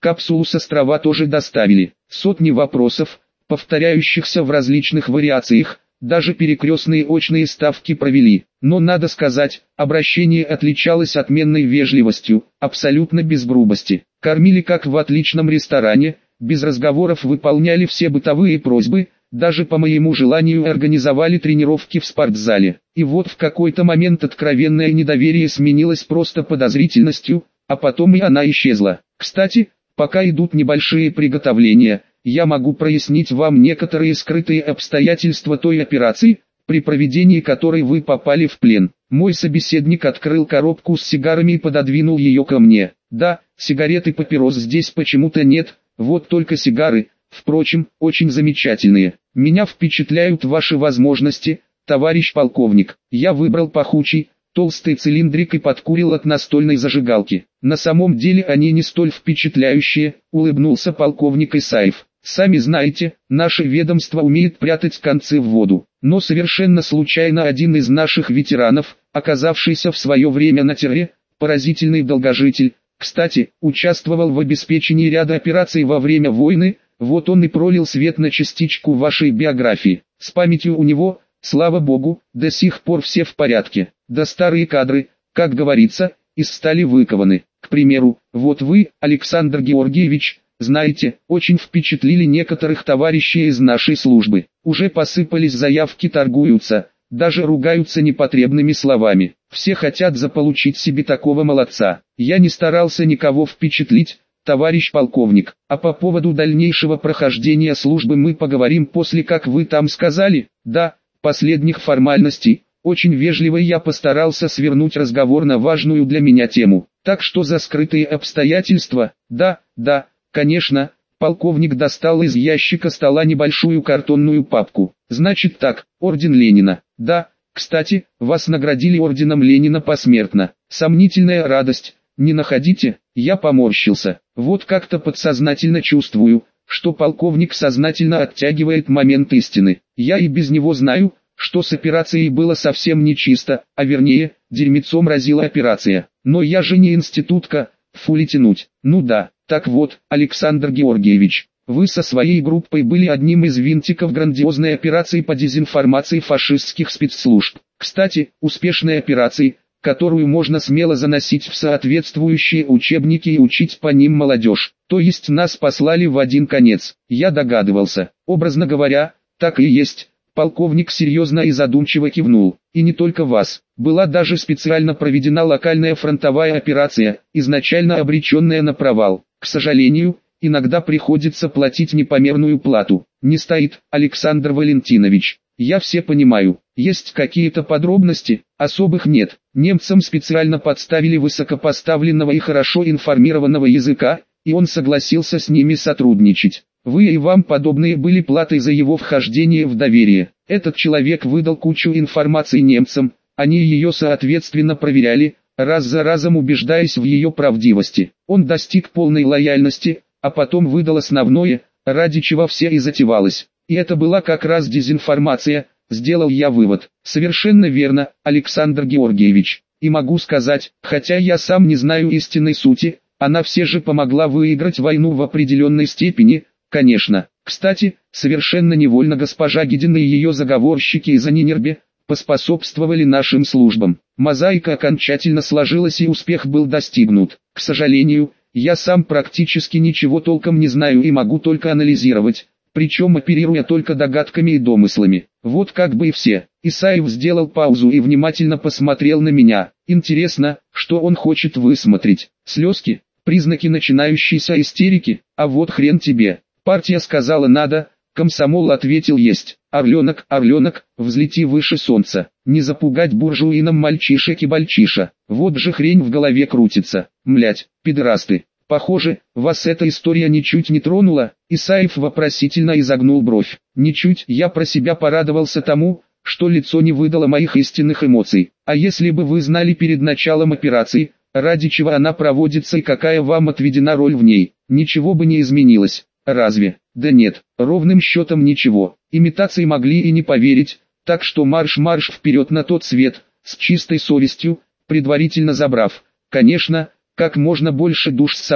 A: Капсулу с острова тоже доставили. Сотни вопросов, повторяющихся в различных вариациях, даже перекрестные очные ставки провели. Но надо сказать, обращение отличалось отменной вежливостью, абсолютно без грубости. Кормили как в отличном ресторане, без разговоров выполняли все бытовые просьбы, даже по моему желанию организовали тренировки в спортзале. И вот в какой-то момент откровенное недоверие сменилось просто подозрительностью, а потом и она исчезла. Кстати, пока идут небольшие приготовления, я могу прояснить вам некоторые скрытые обстоятельства той операции, при проведении которой вы попали в плен. Мой собеседник открыл коробку с сигарами и пододвинул ее ко мне. Да, сигарет и папирос здесь почему-то нет, вот только сигары, впрочем, очень замечательные. Меня впечатляют ваши возможности, товарищ полковник. Я выбрал пахучий, толстый цилиндрик и подкурил от настольной зажигалки. На самом деле они не столь впечатляющие, улыбнулся полковник Исаев. Сами знаете, наше ведомство умеет прятать концы в воду. Но совершенно случайно один из наших ветеранов, оказавшийся в свое время на терре, поразительный долгожитель, кстати, участвовал в обеспечении ряда операций во время войны, вот он и пролил свет на частичку вашей биографии. С памятью у него, слава богу, до сих пор все в порядке. Да старые кадры, как говорится, из стали выкованы. К примеру, вот вы, Александр Георгиевич, знаете, очень впечатлили некоторых товарищей из нашей службы. Уже посыпались заявки, торгуются, даже ругаются непотребными словами. Все хотят заполучить себе такого молодца. Я не старался никого впечатлить, товарищ полковник. А по поводу дальнейшего прохождения службы мы поговорим после, как вы там сказали, да, последних формальностей. Очень вежливо я постарался свернуть разговор на важную для меня тему. Так что за скрытые обстоятельства? Да, конечно. Полковник достал из ящика стола небольшую картонную папку. Значит так, орден Ленина. Да, кстати, вас наградили орденом Ленина посмертно. Сомнительная радость, не находите? Я поморщился. Вот как-то подсознательно чувствую, что полковник сознательно оттягивает момент истины. Я и без него знаю, что с операцией было совсем нечисто, а вернее, дерьмецом разила операция. Но я же не институтка, фули тянуть. Ну да, так вот, Александр Георгиевич, вы со своей группой были одним из винтиков грандиозной операции по дезинформации фашистских спецслужб. Кстати, успешной операции, которую можно смело заносить в соответствующие учебники и учить по ним молодежь. То есть нас послали в один конец. Я догадывался, образно говоря, так и есть. Полковник серьезно и задумчиво кивнул. И не только вас. Была даже специально проведена локальная фронтовая операция, изначально обреченная на провал. К сожалению, иногда приходится платить непомерную плату. Не стоит, Александр Валентинович. Я все понимаю. Есть какие-то подробности? Особых нет. Немцам специально подставили высокопоставленного и хорошо информированного языка, и он согласился с ними сотрудничать. Вы и вам подобные были платой за его вхождение в доверие. Этот человек выдал кучу информации немцам, они ее соответственно проверяли, раз за разом убеждаясь в ее правдивости. Он достиг полной лояльности, а потом выдал основное, ради чего все и затевалось. И это была как раз дезинформация, сделал я вывод. Совершенно верно, Александр Георгиевич. И могу сказать, хотя я сам не знаю истинной сути, она все же помогла выиграть войну в определенной степени. Конечно. Кстати, совершенно невольно госпожа Гедина и ее заговорщики из Анинербе поспособствовали нашим службам. Мозаика окончательно сложилась и успех был достигнут. К сожалению, я сам практически ничего толком не знаю и могу только анализировать, причем оперируя только догадками и домыслами. Вот как бы и все. Исаев сделал паузу и внимательно посмотрел на меня. Интересно, что он хочет высмотреть. Слезки? Признаки начинающейся истерики? А вот хрен тебе. Партия сказала надо, комсомол ответил есть. Орленок, орленок, взлети выше солнца. Не запугать буржуинам мальчишек и бальчиша. Вот же хрень в голове крутится. Млять, пидорасты. Похоже, вас эта история ничуть не тронула. Исаев вопросительно изогнул бровь. Ничуть. Я про себя порадовался тому, что лицо не выдало моих истинных эмоций. А если бы вы знали перед началом операции, ради чего она проводится и какая вам отведена роль в ней, ничего бы не изменилось. Разве? Да нет, ровным счетом ничего. Имитации могли и не поверить, так что марш-марш вперед на тот свет, с чистой совестью, предварительно забрав, конечно, как можно больше душ с собой.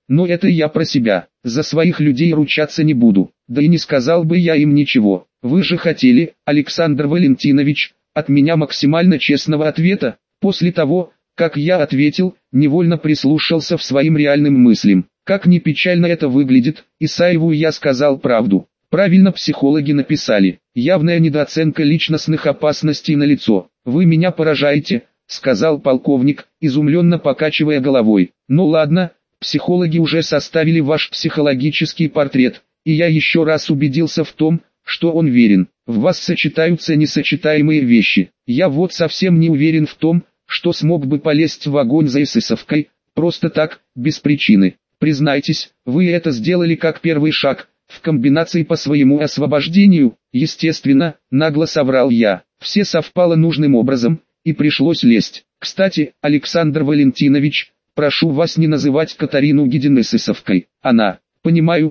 A: Но это я про себя, за своих людей ручаться не буду, да и не сказал бы я им ничего. Вы же хотели, Александр Валентинович, от меня максимально честного ответа. После того, как я ответил, невольно прислушался в своим реальным мыслям. Как ни печально это выглядит, Исаеву я сказал правду. Правильно психологи написали, явная недооценка личностных опасностей налицо. Вы меня поражаете, сказал полковник, изумленно покачивая головой. Ну ладно, психологи уже составили ваш психологический портрет, и я еще раз убедился в том, что он верен. В вас сочетаются несочетаемые вещи. Я вот совсем не уверен в том, что смог бы полезть в огонь за эсэсовкой, просто так, без причины. Признайтесь, вы это сделали как первый шаг, в комбинации по своему освобождению. Естественно, нагло соврал я. Все совпало нужным образом, и пришлось лезть. Кстати, Александр Валентинович, прошу вас не называть Катарину Гидин эсэсовкой. Она, понимаю.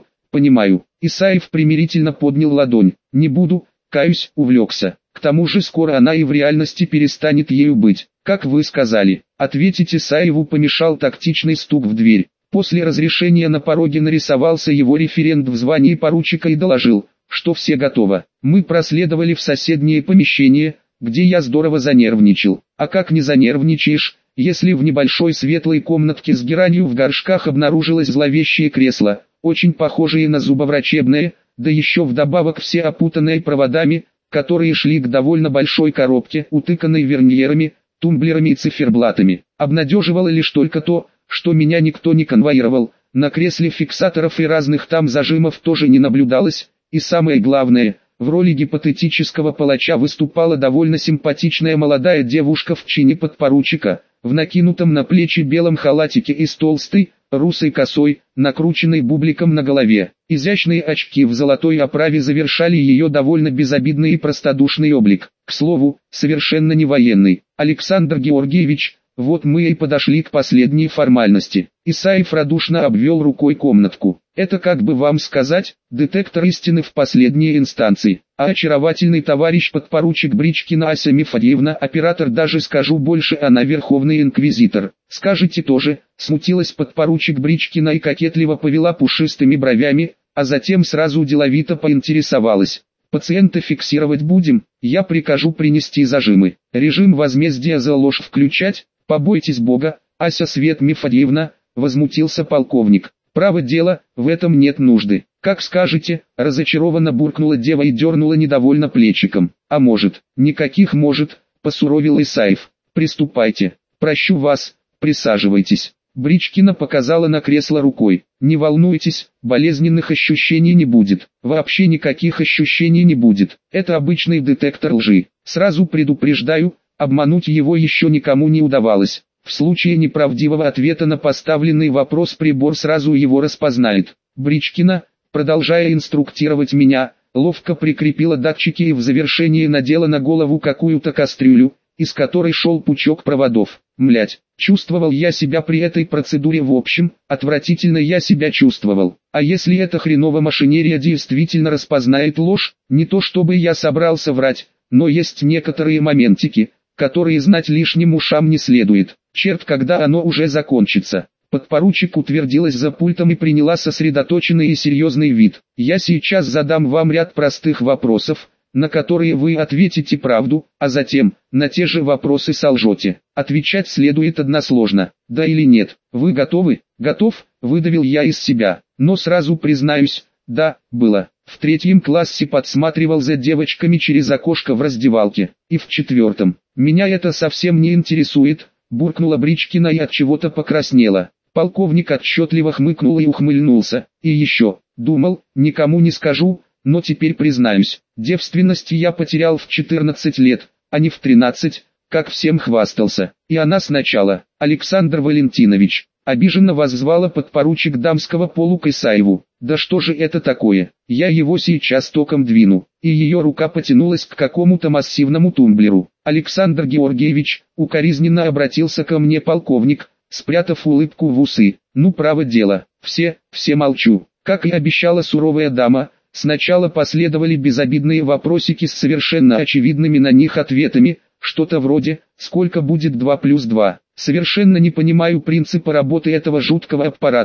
A: Исаев примирительно поднял ладонь. Не буду, каюсь, увлекся. К тому же скоро она и в реальности перестанет ею быть. Как вы сказали, ответить Исаеву помешал тактичный стук в дверь. После разрешения на пороге нарисовался его референт в звании поручика и доложил, что все готово. Мы проследовали в соседнее помещение, где я здорово занервничал. А как не занервничаешь, если в небольшой светлой комнатке с геранью в горшках обнаружилось зловещее кресло, очень похожие на зубоврачебное, да еще вдобавок все опутанные проводами, которые шли к довольно большой коробке, утыканной верньерами, тумблерами и циферблатами. Обнадеживало лишь только то, что меня никто не конвоировал, на кресле фиксаторов и разных там зажимов тоже не наблюдалось, и самое главное, в роли гипотетического палача выступала довольно симпатичная молодая девушка в чине подпоручика, в накинутом на плечи белом халатике и с толстой, русой косой, накрученной бубликом на голове. Изящные очки в золотой оправе завершали ее довольно безобидный и простодушный облик. К слову, совершенно не военный. Александр Георгиевич, вот мы и подошли к последней формальности. Исаев радушно обвел рукой комнатку. Это, как бы вам сказать, детектор истины в последней инстанции. А очаровательный товарищ подпоручик Бричкина Ася Мефодиевна, оператор, даже скажу больше, она верховный инквизитор. Скажете тоже, смутилась подпоручик Бричкина и кокетливо повела пушистыми бровями, а затем сразу деловито поинтересовалась. Пациента фиксировать будем, я прикажу принести зажимы. Режим возмездия за ложь включать, побойтесь Бога, Ася Свет Мефодиевна, возмутился полковник. Право дело, в этом нет нужды. Как скажете, разочарованно буркнула дева и дернула недовольно плечиком. А может, никаких может, посуровил Исаев. Приступайте, прощу вас, присаживайтесь. Бричкина показала на кресло рукой. Не волнуйтесь, болезненных ощущений не будет. Вообще никаких ощущений не будет. Это обычный детектор лжи. Сразу предупреждаю, обмануть его еще никому не удавалось. В случае неправдивого ответа на поставленный вопрос прибор сразу его распознает. Бричкина, продолжая инструктировать меня, ловко прикрепила датчики и в завершении надела на голову какую-то кастрюлю, из которой шел пучок проводов. Млять, чувствовал я себя при этой процедуре в общем, отвратительно я себя чувствовал. А если эта хренова машинерия действительно распознает ложь, не то чтобы я собрался врать, но есть некоторые моментики, которые знать лишним ушам не следует. Черт, когда оно уже закончится. Подпоручик утвердилась за пультом и приняла сосредоточенный и серьезный вид. Я сейчас задам вам ряд простых вопросов, на которые вы ответите правду, а затем, на те же вопросы солжете. Отвечать следует односложно, да или нет. Вы готовы? Готов, выдавил я из себя. Но сразу признаюсь, да, было. В 3 классе подсматривал за девочками через окошко в раздевалке. И в 4. Меня это совсем не интересует, буркнула Бричкина и от чего-то покраснела. Полковник отчетливо хмыкнул и ухмыльнулся. И еще, думал, никому не скажу, но теперь признаюсь, девственность я потерял в 14 лет, а не в 13, как всем хвастался. И она сначала. Александр Валентинович, обиженно воззвала подпоручик дамского полу к Исаеву. Да что же это такое? Я его сейчас током двину. И ее рука потянулась к какому-то массивному тумблеру. Александр Георгиевич, укоризненно обратился ко мне полковник, спрятав улыбку в усы. Ну право дело, все молчу. Как и обещала суровая дама, сначала последовали безобидные вопросики с совершенно очевидными на них ответами, что-то вроде «Сколько будет 2 плюс 2?». Совершенно не понимаю принципа работы этого жуткого аппарата,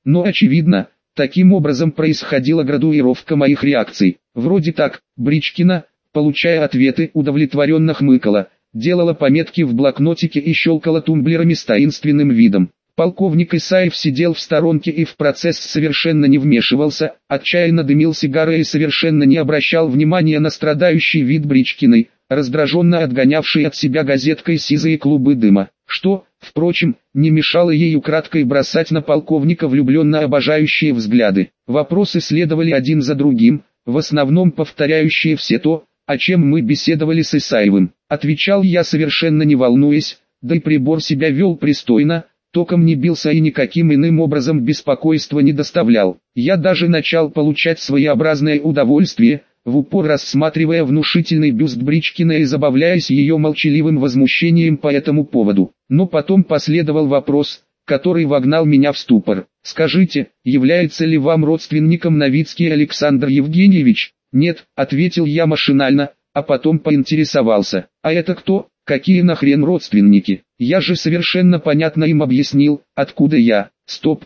A: Но очевидно, таким образом происходила градуировка моих реакций. Вроде так, Бричкина, получая ответы, удовлетворенно хмыкала, делала пометки в блокнотике и щелкала тумблерами с таинственным видом. Полковник Исаев сидел в сторонке и в процесс совершенно не вмешивался, отчаянно дымил сигарой и совершенно не обращал внимания на страдающий вид Бричкиной, раздраженно отгонявшей от себя газеткой сизые клубы дыма, что, впрочем, не мешало ей украдкой бросать на полковника влюбленно обожающие взгляды. Вопросы следовали один за другим, в основном повторяющие все то, о чем мы беседовали с Исаевым. Отвечал я совершенно не волнуясь, да и прибор себя вел пристойно, током не бился и никаким иным образом беспокойства не доставлял. Я даже начал получать своеобразное удовольствие, в упор рассматривая внушительный бюст Бричкина и забавляясь ее молчаливым возмущением по этому поводу. Но потом последовал вопрос, который вогнал меня в ступор. «Скажите, является ли вам родственником Новицкий Александр Евгеньевич?» «Нет», — ответил я машинально, а потом поинтересовался. «А это кто? Какие нахрен родственники?» Я же совершенно понятно им объяснил, откуда я. Стоп,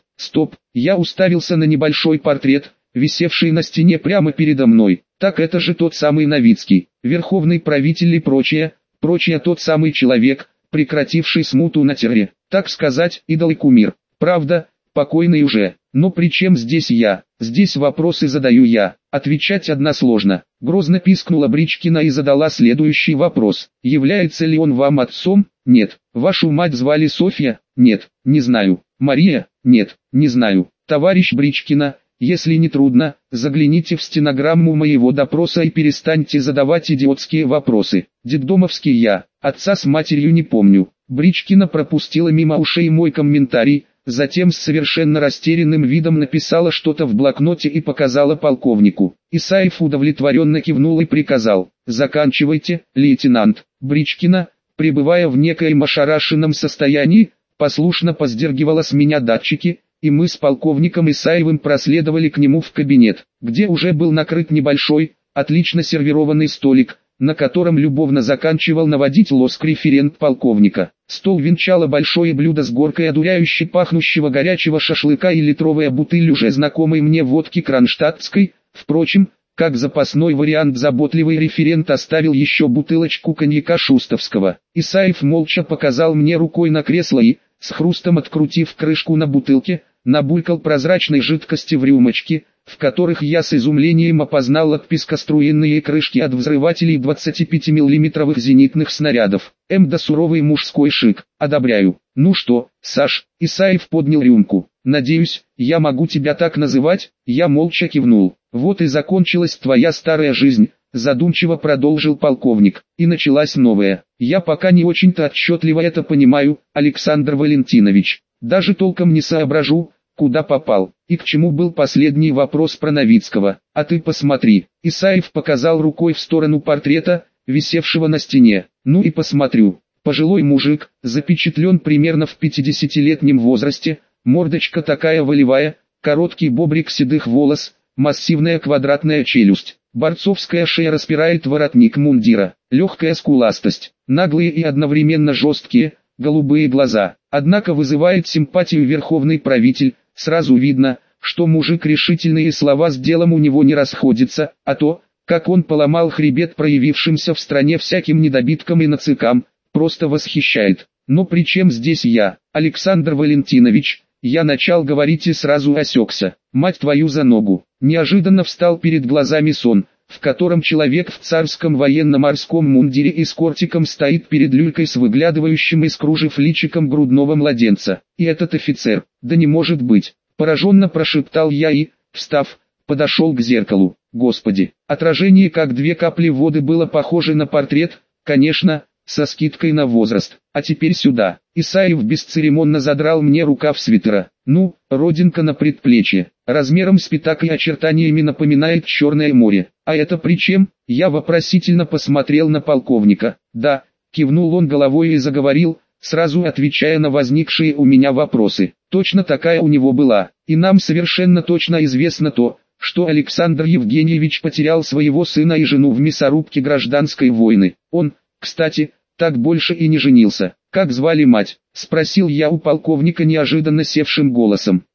A: я уставился на небольшой портрет, висевший на стене прямо передо мной. Так это же тот самый Новицкий, верховный правитель и прочее, тот самый человек, прекративший смуту на терре, так сказать, идол и кумир. Правда, покойный уже. Но при чем здесь я? Здесь вопросы задаю я. Отвечать односложно. Грозно пискнула Бричкина и задала следующий вопрос. Является ли он вам отцом? Нет. Вашу мать звали Софья? Нет. Не знаю. Мария? Нет. Не знаю. Товарищ Бричкина, если не трудно, загляните в стенограмму моего допроса и перестаньте задавать идиотские вопросы. Детдомовский я. Отца с матерью не помню. Бричкина пропустила мимо ушей мой комментарий. Затем с совершенно растерянным видом написала что-то в блокноте и показала полковнику. Исаев удовлетворенно кивнул и приказал: «Заканчивайте, лейтенант». Бричкина, пребывая в некоем ошарашенном состоянии, послушно поздергивала с меня датчики, и мы с полковником Исаевым проследовали к нему в кабинет, где уже был накрыт небольшой, отлично сервированный столик, на котором любовно заканчивал наводить лоск референт полковника. Стол венчало большое блюдо с горкой одуряюще пахнущего горячего шашлыка и литровая бутыль уже знакомой мне водки кронштадтской. Впрочем, как запасной вариант заботливый референт оставил еще бутылочку коньяка шустовского. Исаев молча показал мне рукой на кресло и, с хрустом открутив крышку на бутылке, набулькал прозрачной жидкости в рюмочке, в которых я с изумлением опознал отпискоструенные крышки от взрывателей 25-миллиметровых зенитных снарядов. Да суровый мужской шик. Одобряю. Ну что, Саш? Исаев поднял рюмку. Надеюсь, я могу тебя так называть? Я молча кивнул. Вот и закончилась твоя старая жизнь, задумчиво продолжил полковник, и началась новая. Я пока не очень-то отчетливо это понимаю, Александр Валентинович. Даже толком не соображу, куда попал, и к чему был последний вопрос про Новицкого. А ты посмотри. Исаев показал рукой в сторону портрета, висевшего на стене. Ну и посмотрю. Пожилой мужик, запечатлен примерно в 50-летнем возрасте, мордочка такая волевая, короткий бобрик седых волос, массивная квадратная челюсть. Борцовская шея распирает воротник мундира, легкая скуластость, наглые и одновременно жесткие, голубые глаза. Однако вызывает симпатию верховный правитель. Сразу видно, что мужик решительный и слова с делом у него не расходятся, а то, как он поломал хребет проявившимся в стране всяким недобиткам и нацикам, просто восхищает. Но при чем здесь я, Александр Валентинович? Я начал говорить и сразу осекся. Мать твою за ногу. Неожиданно встал перед глазами сон, в котором человек в царском военно-морском мундире и с кортиком стоит перед люлькой с выглядывающим из кружев личиком грудного младенца. И этот офицер, да не может быть, пораженно прошептал я и, встав, подошел к зеркалу. Господи, отражение как две капли воды было похоже на портрет, конечно, со скидкой на возраст. А теперь сюда. Исаев бесцеремонно задрал мне рукав свитера. Ну, родинка на предплечье, размером с пятак и очертаниями напоминает Черное море. А это при чем? Я вопросительно посмотрел на полковника. Да, кивнул он головой и заговорил, сразу отвечая на возникшие у меня вопросы. Точно такая у него была. И нам совершенно точно известно то, что Александр Евгеньевич потерял своего сына и жену в мясорубке гражданской войны. Он, кстати, так больше и не женился. «Как звали мать?» – спросил я у полковника неожиданно севшим голосом.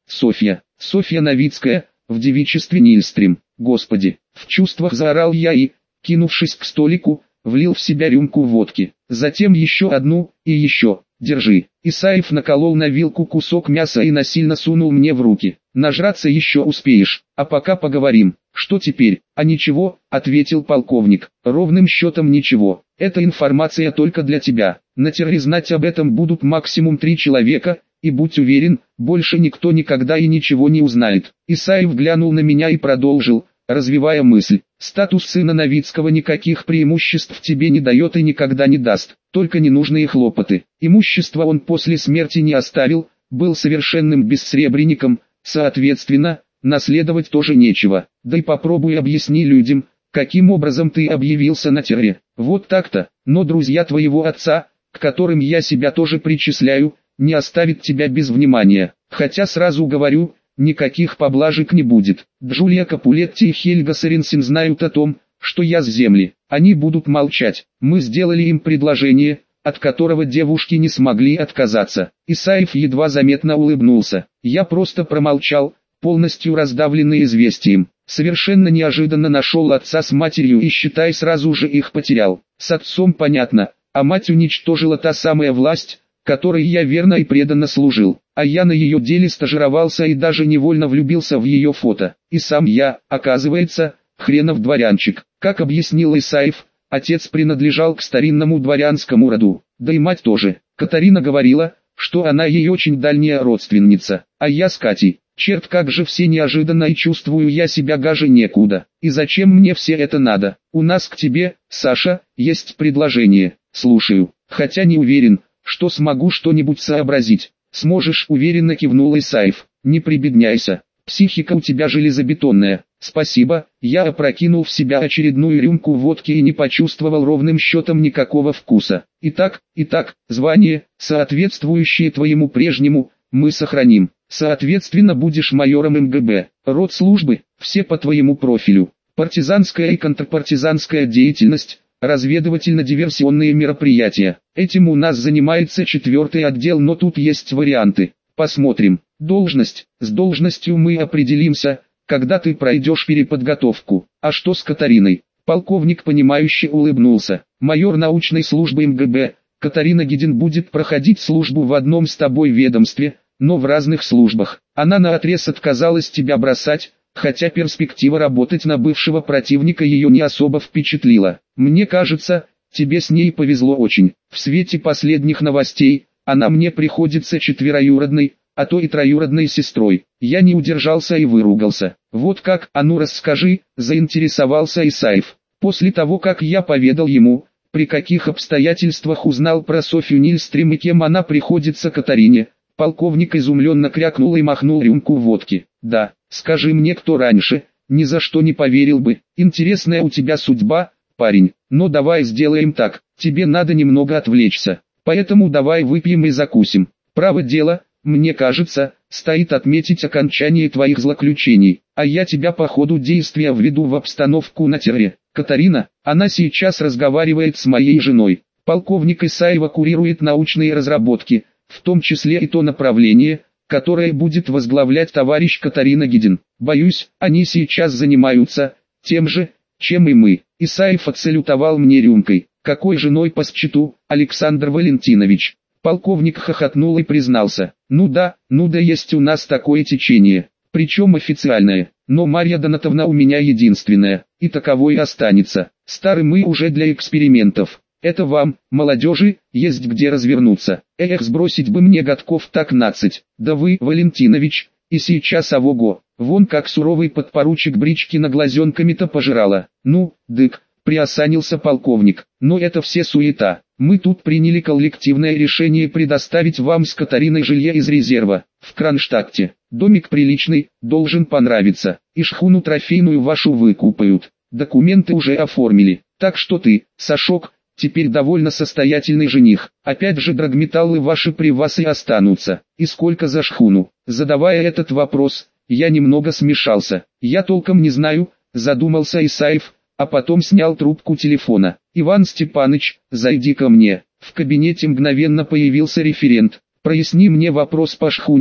A: Софья, Софья Новицкая, в девичестве Нильстрим. Господи, в чувствах заорал я и, кинувшись к столику, влил в себя рюмку водки. Затем еще одну, и еще. Держи. Исаев наколол на вилку кусок мяса и насильно сунул мне в руки. Нажраться еще успеешь, а пока поговорим. Что теперь? А ничего, ответил полковник. Ровным счетом ничего. Эта информация только для тебя. На терре знать об этом будут максимум 3 человека, и будь уверен, больше никто никогда и ничего не узнает. Исаев глянул на меня и продолжил, развивая мысль. Статус сына Новицкого никаких преимуществ тебе не дает и никогда не даст, только ненужные хлопоты. Имущество он после смерти не оставил, был совершенным бессребренником, соответственно, наследовать тоже нечего. Да и попробуй объясни людям, каким образом ты объявился на терре. Вот так-то, но друзья твоего отца, к которым я себя тоже причисляю, не оставит тебя без внимания. Хотя сразу говорю, никаких поблажек не будет. Джулия Капулетти и Хельга Соренсен знают о том, что я с земли. Они будут молчать. Мы сделали им предложение, от которого девушки не смогли отказаться. Исаев едва заметно улыбнулся. Я просто промолчал, полностью раздавленный известием. Совершенно неожиданно нашел отца с матерью и, считай, сразу же их потерял. С отцом понятно, а мать уничтожила та самая власть, которой я верно и преданно служил, а я на ее деле стажировался и даже невольно влюбился в ее фото. И сам я, оказывается, хренов дворянчик. Как объяснил Исаев, отец принадлежал к старинному дворянскому роду, да и мать тоже. Катарина говорила, что она ей очень дальняя родственница, а я с Катей. Черт, как же все неожиданно, и чувствую я себя гаже некуда. И зачем мне все это надо? У нас к тебе, Саша, есть предложение. Слушаю, хотя не уверен, что смогу что-нибудь сообразить. Сможешь, уверенно кивнул Исаев. Не прибедняйся, психика у тебя железобетонная. Спасибо, я опрокинул в себя очередную рюмку водки и не почувствовал ровным счетом никакого вкуса. Итак, звание, соответствующее твоему прежнему, мы сохраним. Соответственно, будешь майором МГБ. Род службы, все по твоему профилю. Партизанская и контрпартизанская деятельность, разведывательно-диверсионные мероприятия. Этим у нас занимается 4-й отдел, но тут есть варианты. Посмотрим. Должность. С должностью мы определимся, когда ты пройдешь переподготовку. А что с Катариной? Полковник понимающе улыбнулся. Майор научной службы МГБ, Катарина Гидин, будет проходить службу в одном с тобой ведомстве, но в разных службах. Она наотрез отказалась тебя бросать, хотя перспектива работать на бывшего противника ее не особо впечатлила. Мне кажется, тебе с ней повезло очень. В свете последних новостей, она мне приходится 4-юродной, а то и 3-юродной сестрой. Я не удержался и выругался. Вот как? А ну расскажи, заинтересовался Исаев. После того, как я поведал ему, при каких обстоятельствах узнал про Софью Нильстрим и кем она приходится Катарине, полковник изумленно крякнул и махнул рюмку водки. Да, скажи мне, кто раньше, ни за что не поверил бы. Интересная у тебя судьба, парень. Но давай сделаем так, тебе надо немного отвлечься. Поэтому давай выпьем и закусим. Право дело, мне кажется, стоит отметить окончание твоих злоключений. А я тебя по ходу действия введу в обстановку на терре. Катарина, она сейчас разговаривает с моей женой. Полковник Исаева курирует научные разработки, в том числе и то направление, которое будет возглавлять товарищ Катарина Гидин. Боюсь, они сейчас занимаются тем же, чем и мы. Исаев отсалютовал мне рюмкой. Какой женой по счету, Александр Валентинович? Полковник хохотнул и признался. Ну да, есть у нас такое течение, причем официальное, но Марья Донатовна у меня единственная, и таковой и останется. Стары мы уже для экспериментов. Это вам, молодежи, есть где развернуться. Эх, сбросить бы мне годков так 15. Да вы, Валентинович, и сейчас авого. Вон как суровый подпоручик Бричкина глазенками-то пожирала. Ну, дык, приосанился полковник. Но это все суета. Мы тут приняли коллективное решение предоставить вам с Катариной жилье из резерва. В Кронштадте. Домик приличный, должен понравиться. И шхуну трофейную вашу выкупают. Документы уже оформили. Так что ты, Сашок, теперь довольно состоятельный жених. Опять же драгметаллы ваши при вас и останутся. И сколько за шхуну? Задавая этот вопрос, я немного смешался. Я толком не знаю, задумался Исаев, а потом снял трубку телефона. Иван Степаныч, зайди ко мне. В кабинете мгновенно появился референт. Проясни мне вопрос по шхуне,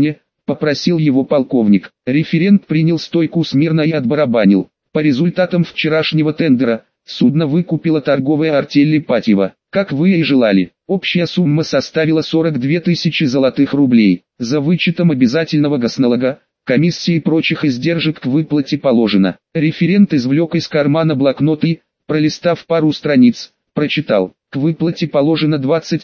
A: попросил его полковник. Референт принял стойку смирно и отбарабанил. По результатам вчерашнего тендера, судно выкупила торговая артель Липатьева. Как вы и желали, общая сумма составила 42 тысячи золотых рублей. За вычетом обязательного госналога, комиссии и прочих издержек к выплате положено. Референт извлек из кармана блокнот и, пролистав пару страниц, прочитал: к выплате положено 20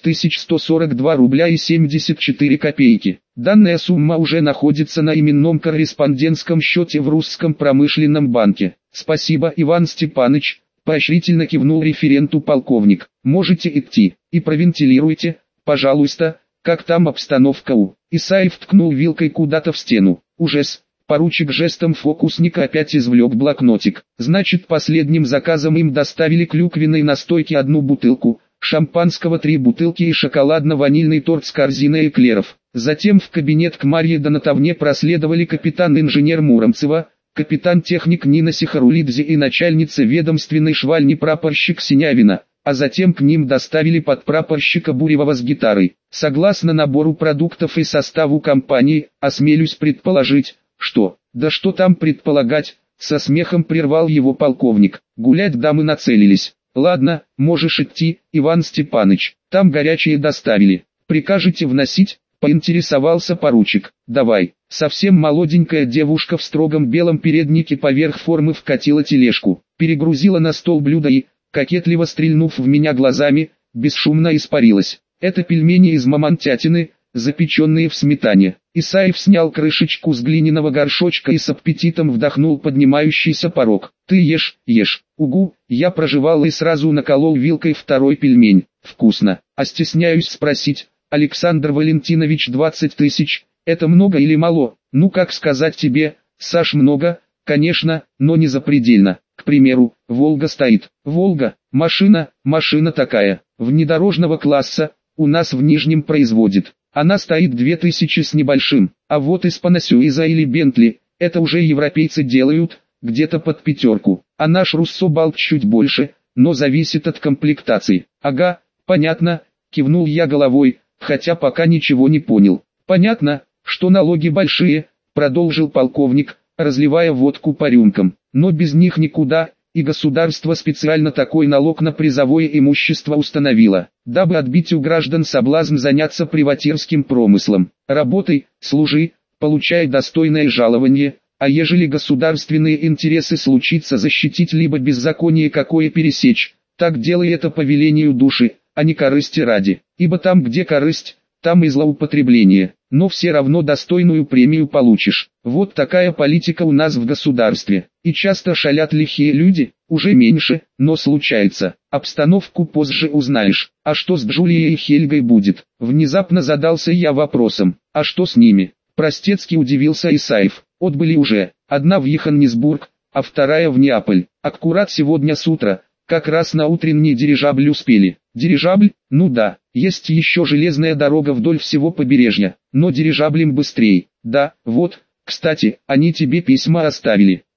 A: 142 рубля и 74 копейки. Данная сумма уже находится на именном корреспондентском счете в Русском промышленном банке. Спасибо, Иван Степаныч, поощрительно кивнул референту полковник. Можете идти, и провентилируйте, пожалуйста, как там обстановка у... Исаев ткнул вилкой куда-то в стену. Ужас. Поручик жестом фокусника опять извлек блокнотик. Значит, последним заказом им доставили клюквенной настойки 1 бутылку, шампанского 3 бутылки и шоколадно-ванильный торт с корзиной эклеров. Затем в кабинет к Марье Донатовне проследовали капитан-инженер Муромцева, капитан-техник Нина Сихарулидзе и начальница ведомственной швальни прапорщик Синявина, а затем к ним доставили подпрапорщика Буревого с гитарой. Согласно набору продуктов и составу компании, осмелюсь предположить, что, да что там предполагать, со смехом прервал его полковник. Гулять дамы нацелились. Ладно, можешь идти, Иван Степаныч, там горячее доставили. Прикажете вносить? Поинтересовался поручик. Давай. Совсем молоденькая девушка в строгом белом переднике поверх формы вкатила тележку, перегрузила на стол блюдо и, кокетливо стрельнув в меня глазами, бесшумно испарилась. Это пельмени из мамонтятины, запеченные в сметане. Исаев снял крышечку с глиняного горшочка и с аппетитом вдохнул поднимающийся порог. Ты ешь, ешь. Угу, я прожевал и сразу наколол вилкой второй пельмень. Вкусно. А стесняюсь спросить, Александр Валентинович, 20 тысяч, это много или мало? Ну как сказать тебе, Саш, много, конечно, но не запредельно. К примеру, Волга стоит. Волга, машина такая, внедорожного класса, у нас в Нижнем производит. Она стоит 2000 с небольшим, а вот из Панасюиза или Бентли, это уже европейцы делают, где-то под 5. А наш Руссо Балт чуть больше, но зависит от комплектации. Ага, понятно, кивнул я головой, хотя пока ничего не понял. Понятно, что налоги большие, продолжил полковник, разливая водку по рюмкам, но без них никуда, и государство специально такой налог на призовое имущество установило, дабы отбить у граждан соблазн заняться приватирским промыслом. Работай, служи, получай достойное жалование, а ежели государственные интересы случится защитить либо беззаконие какое пересечь, так делай это по велению души, а не корысти ради, ибо там, где корысть, там и злоупотребление, но все равно достойную премию получишь. Вот такая политика у нас в государстве, и часто шалят лихие люди, уже меньше, но случается. Обстановку позже узнаешь. А что с Джулией и Хельгой будет? Внезапно задался я вопросом. А что с ними? Простецки удивился Исаев. Отбыли уже, одна в Йоханнесбург, а вторая в Неаполь. Аккурат сегодня с утра, как раз на утренний дирижабль успели. Дирижабль? Ну да, есть еще железная дорога вдоль всего побережья, но дирижаблем быстрее. Да, вот, кстати, они тебе письма оставили.